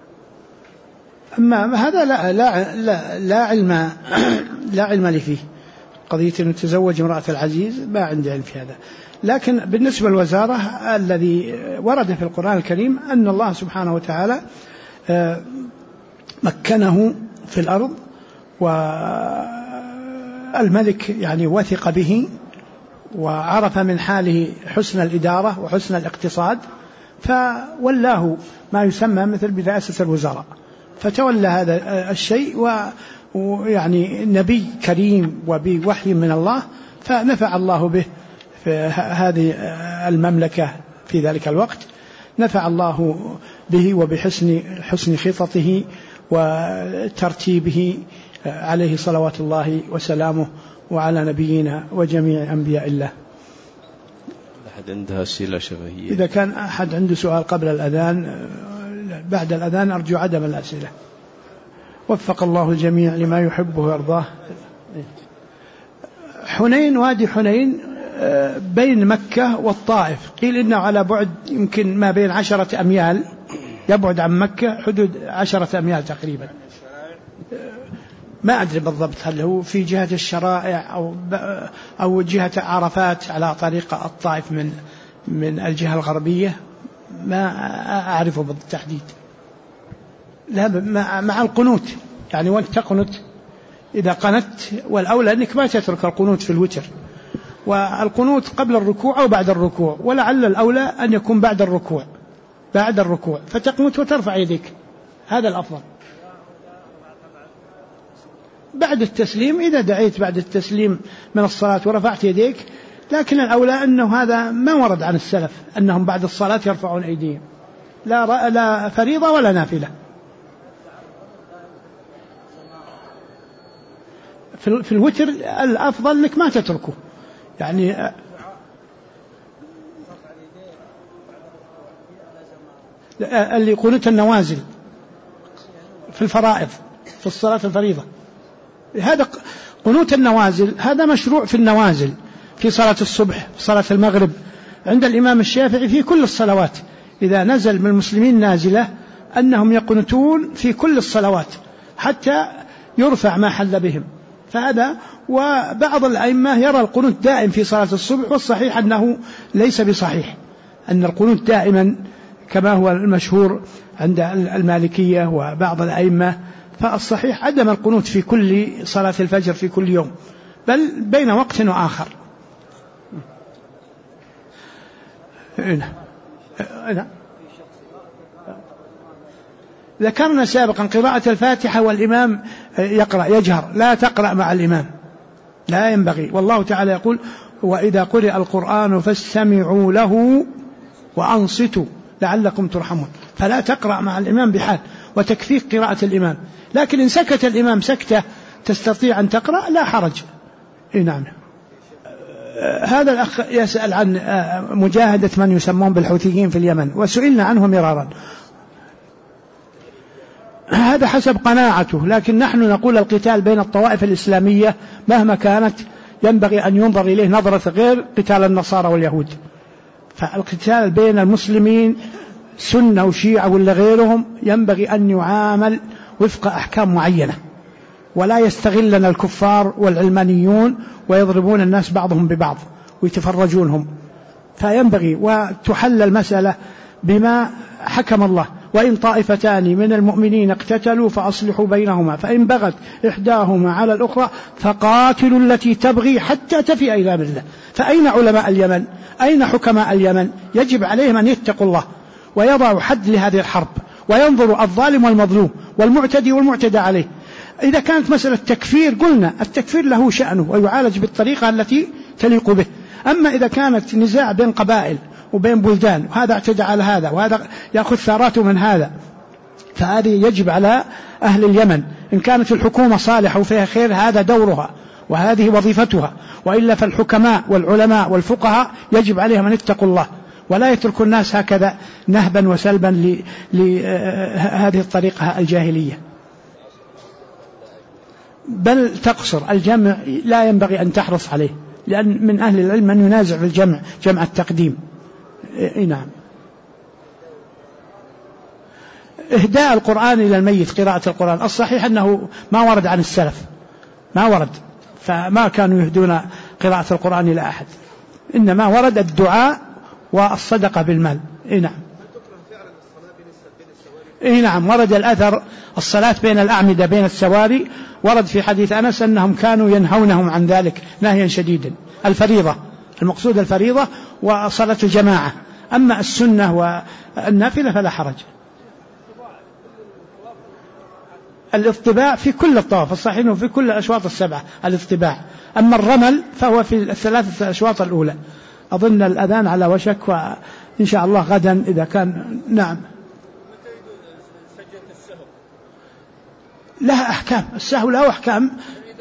أما هذا لا علم لي فيه، قضية أن تزوج امرأة العزيز ما عندي علم في هذا. لكن بالنسبة للوزارة الذي ورد في القرآن الكريم أن الله سبحانه وتعالى مكنه في الأرض، والملك يعني وثق به وعرف من حاله حسن الإدارة وحسن الاقتصاد، فولاه ما يسمى مثل برئاسة الوزراء، فتولى هذا الشيء، ويعني نبي كريم وبوحي من الله، فنفع الله به في هذه المملكة في ذلك الوقت، نفع الله به وبحسن خططه وترتيبه عليه صلوات الله وسلامه وعلى نبينا وجميع أنبياء الله. أحد عنده أسئلة شبهية؟ إذا كان أحد عنده سؤال قبل الأذان، بعد الأذان أرجو عدم الأسئلة. وفق الله الجميع لما يحبه ويرضاه. حنين، وادي حنين بين مكة والطائف، قيل إنه على بعد يمكن ما بين 10 أميال، يبعد عن مكة حدود 10 أميال تقريبا، ما أدري بالضبط هل هو في جهة الشرائع أو جهة عرفات على طريق الطائف من الجهة الغربية، ما أعرفه بالتحديد. لا، مع القنوت يعني، وانت تقنت إذا قنت، والأولى أنك ما تترك القنوت في الوتر، والقنوت قبل الركوع أو بعد الركوع، ولعل الأولى أن يكون بعد الركوع فتقنت وترفع يديك، هذا الأفضل. بعد التسليم إذا دعيت بعد التسليم من الصلاة ورفعت يديك، لكن الأولى أنه هذا ما ورد عن السلف أنهم بعد الصلاة يرفعون أيديهم، لا فريضة ولا نافلة. في الوتر الأفضل أنك ما تتركه يعني، اللي قنوت النوازل في الفرائض في الصلاة الفريضة، هذا قنوت النوازل هذا مشروع في النوازل، في صلاة الصبح، في صلاة المغرب، عند الإمام الشافعي في كل الصلوات، إذا نزل من المسلمين نازلة أنهم يقنتون في كل الصلوات حتى يرفع ما حل بهم، فهذا. وبعض الأئمة يرى القنوت دائم في صلاة الصبح، والصحيح أنه ليس بصحيح أن القنوت دائما كما هو المشهور عند المالكية وبعض الأئمة، فالصحيح عدم القنوت في كل صلاة الفجر في كل يوم، بل بين وقت وآخر. ذكرنا سابقا قراءة الفاتحة والإمام يجهر، لا تقرأ مع الإمام، لا ينبغي. والله تعالى يقول: وإذا قرئ القرآن فاستمعوا له وأنصتوا لعلكم ترحمون، فلا تقرأ مع الإمام بحال، وتكفيك قراءة الإمام. لكن إن سكت الإمام سكتة تستطيع أن تقرأ لا حرج. نعم. هذا الأخ يسأل عن مجاهدة من يسمون بالحوثيين في اليمن، وسئلنا عنه مرارا. هذا حسب قناعته، لكن نحن نقول القتال بين الطوائف الإسلامية مهما كانت ينبغي أن ينظر إليه نظرة غير قتال النصارى واليهود. فالقتال بين المسلمين سنة وشيعة ولا غيرهم ينبغي أن يعامل وفق أحكام معينة، ولا يستغلنا الكفار والعلمانيون ويضربون الناس بعضهم ببعض ويتفرجونهم. فينبغي وتحل المسألة بما حكم الله: وإن طائفتان من المؤمنين اقتتلوا فأصلحوا بينهما، فإن بغت إحداهما على الأخرى فقاتلوا التي تبغي حتى تفيء إلى أمر الله. فأين علماء اليمن؟ أين حكماء اليمن؟ يجب عليهم أن يتقوا الله ويضعوا حد لهذه الحرب، وينظروا الظالم والمظلوم والمعتدي والمعتدى عليه. إذا كانت مسألة تكفير قلنا التكفير له شأنه ويعالج بالطريقة التي تليق به. أما إذا كانت نزاع بين قبائل وبين بلدان، وهذا اعتدى على هذا وهذا يأخذ ثاراته من هذا، فهذه يجب على أهل اليمن إن كانت الحكومة صالحة وفيها خير هذا دورها وهذه وظيفتها، وإلا فالحكماء والعلماء والفقهاء يجب عليهم أن يتقوا الله ولا يترك الناس هكذا نهبا وسلبا لهذه الطريقة الجاهلية، بل تقصر الجمع، لا ينبغي أن تحرص عليه، لأن من أهل العلم من ينازع في الجمع، جمع التقديم. نعم. إهداء القرآن إلى الميت، قراءة القرآن، الصحيح أنه ما ورد عن السلف، ما ورد، فما كانوا يهدون قراءة القرآن إلى أحد، إنما ورد الدعاء والصدقة بالمال. نعم. نعم، ورد الأثر الصلاة بين الأعمدة بين السواري، ورد في حديث أنس أنهم كانوا ينهونهم عن ذلك نهيا شديدا. الفريضة، المقصود الفريضة وصلاة الجماعة، أما السنة والنافلة فلا حرج. الاطباع في كل الطواف، الصحيح أنه في كل الأشواط السبعة الاطباع، أما الرمل فهو في الثلاثة أشواط الأولى. أظن الأذان على وشك، وإن شاء الله غدا إذا كان. نعم. لها أحكام، السهو له أحكام.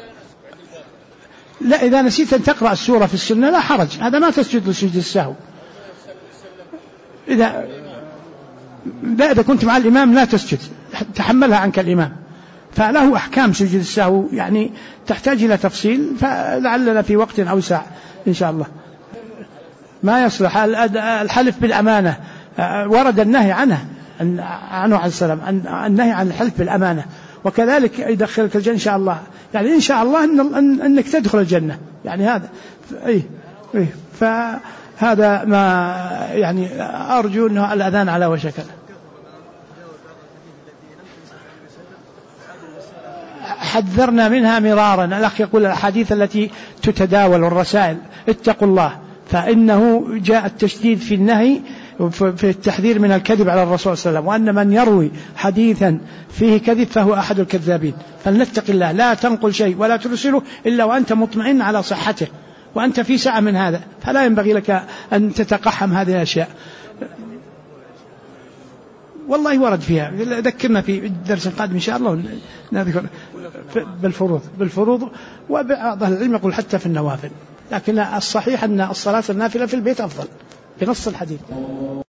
لا، إذا نسيت أن تقرأ السورة في السنة لا حرج، هذا ما تسجد لسجد السهو. إذا كنت مع الإمام لا تسجد، تحملها عنك الإمام، فله أحكام سجد السهو، يعني تحتاج إلى تفصيل، فلعلنا في وقت أوسع إن شاء الله. ما يصلح الحلف بالأمانة، ورد النهي عنه عليه السلام، النهي عن الحلف بالأمانة، وكذلك يدخلك الجنة إن شاء الله، يعني إن شاء الله أنك تدخل الجنة، يعني هذا فهذا ما يعني أرجو أنه الأذان على وشك. حذرنا منها مرارا. الأخ يقول الأحاديث التي تتداول والرسائل، اتقوا الله، فإنه جاء التشديد في النهي في التحذير من الكذب على الرسول صلى الله عليه وسلم، وأن من يروي حديثا فيه كذب فهو أحد الكذابين. فلنتق الله، لا تنقل شيء ولا ترسله إلا وأنت مطمئن على صحته، وأنت في سعة من هذا، فلا ينبغي لك أن تتقحم هذه الأشياء. والله ورد فيها، ذكرنا في الدرس القادم إن شاء الله نذكر بالفروض، وبعض العلم يقول حتى في النوافل، لكن الصحيح أن الصلاة النافلة في البيت أفضل بنص الحديث.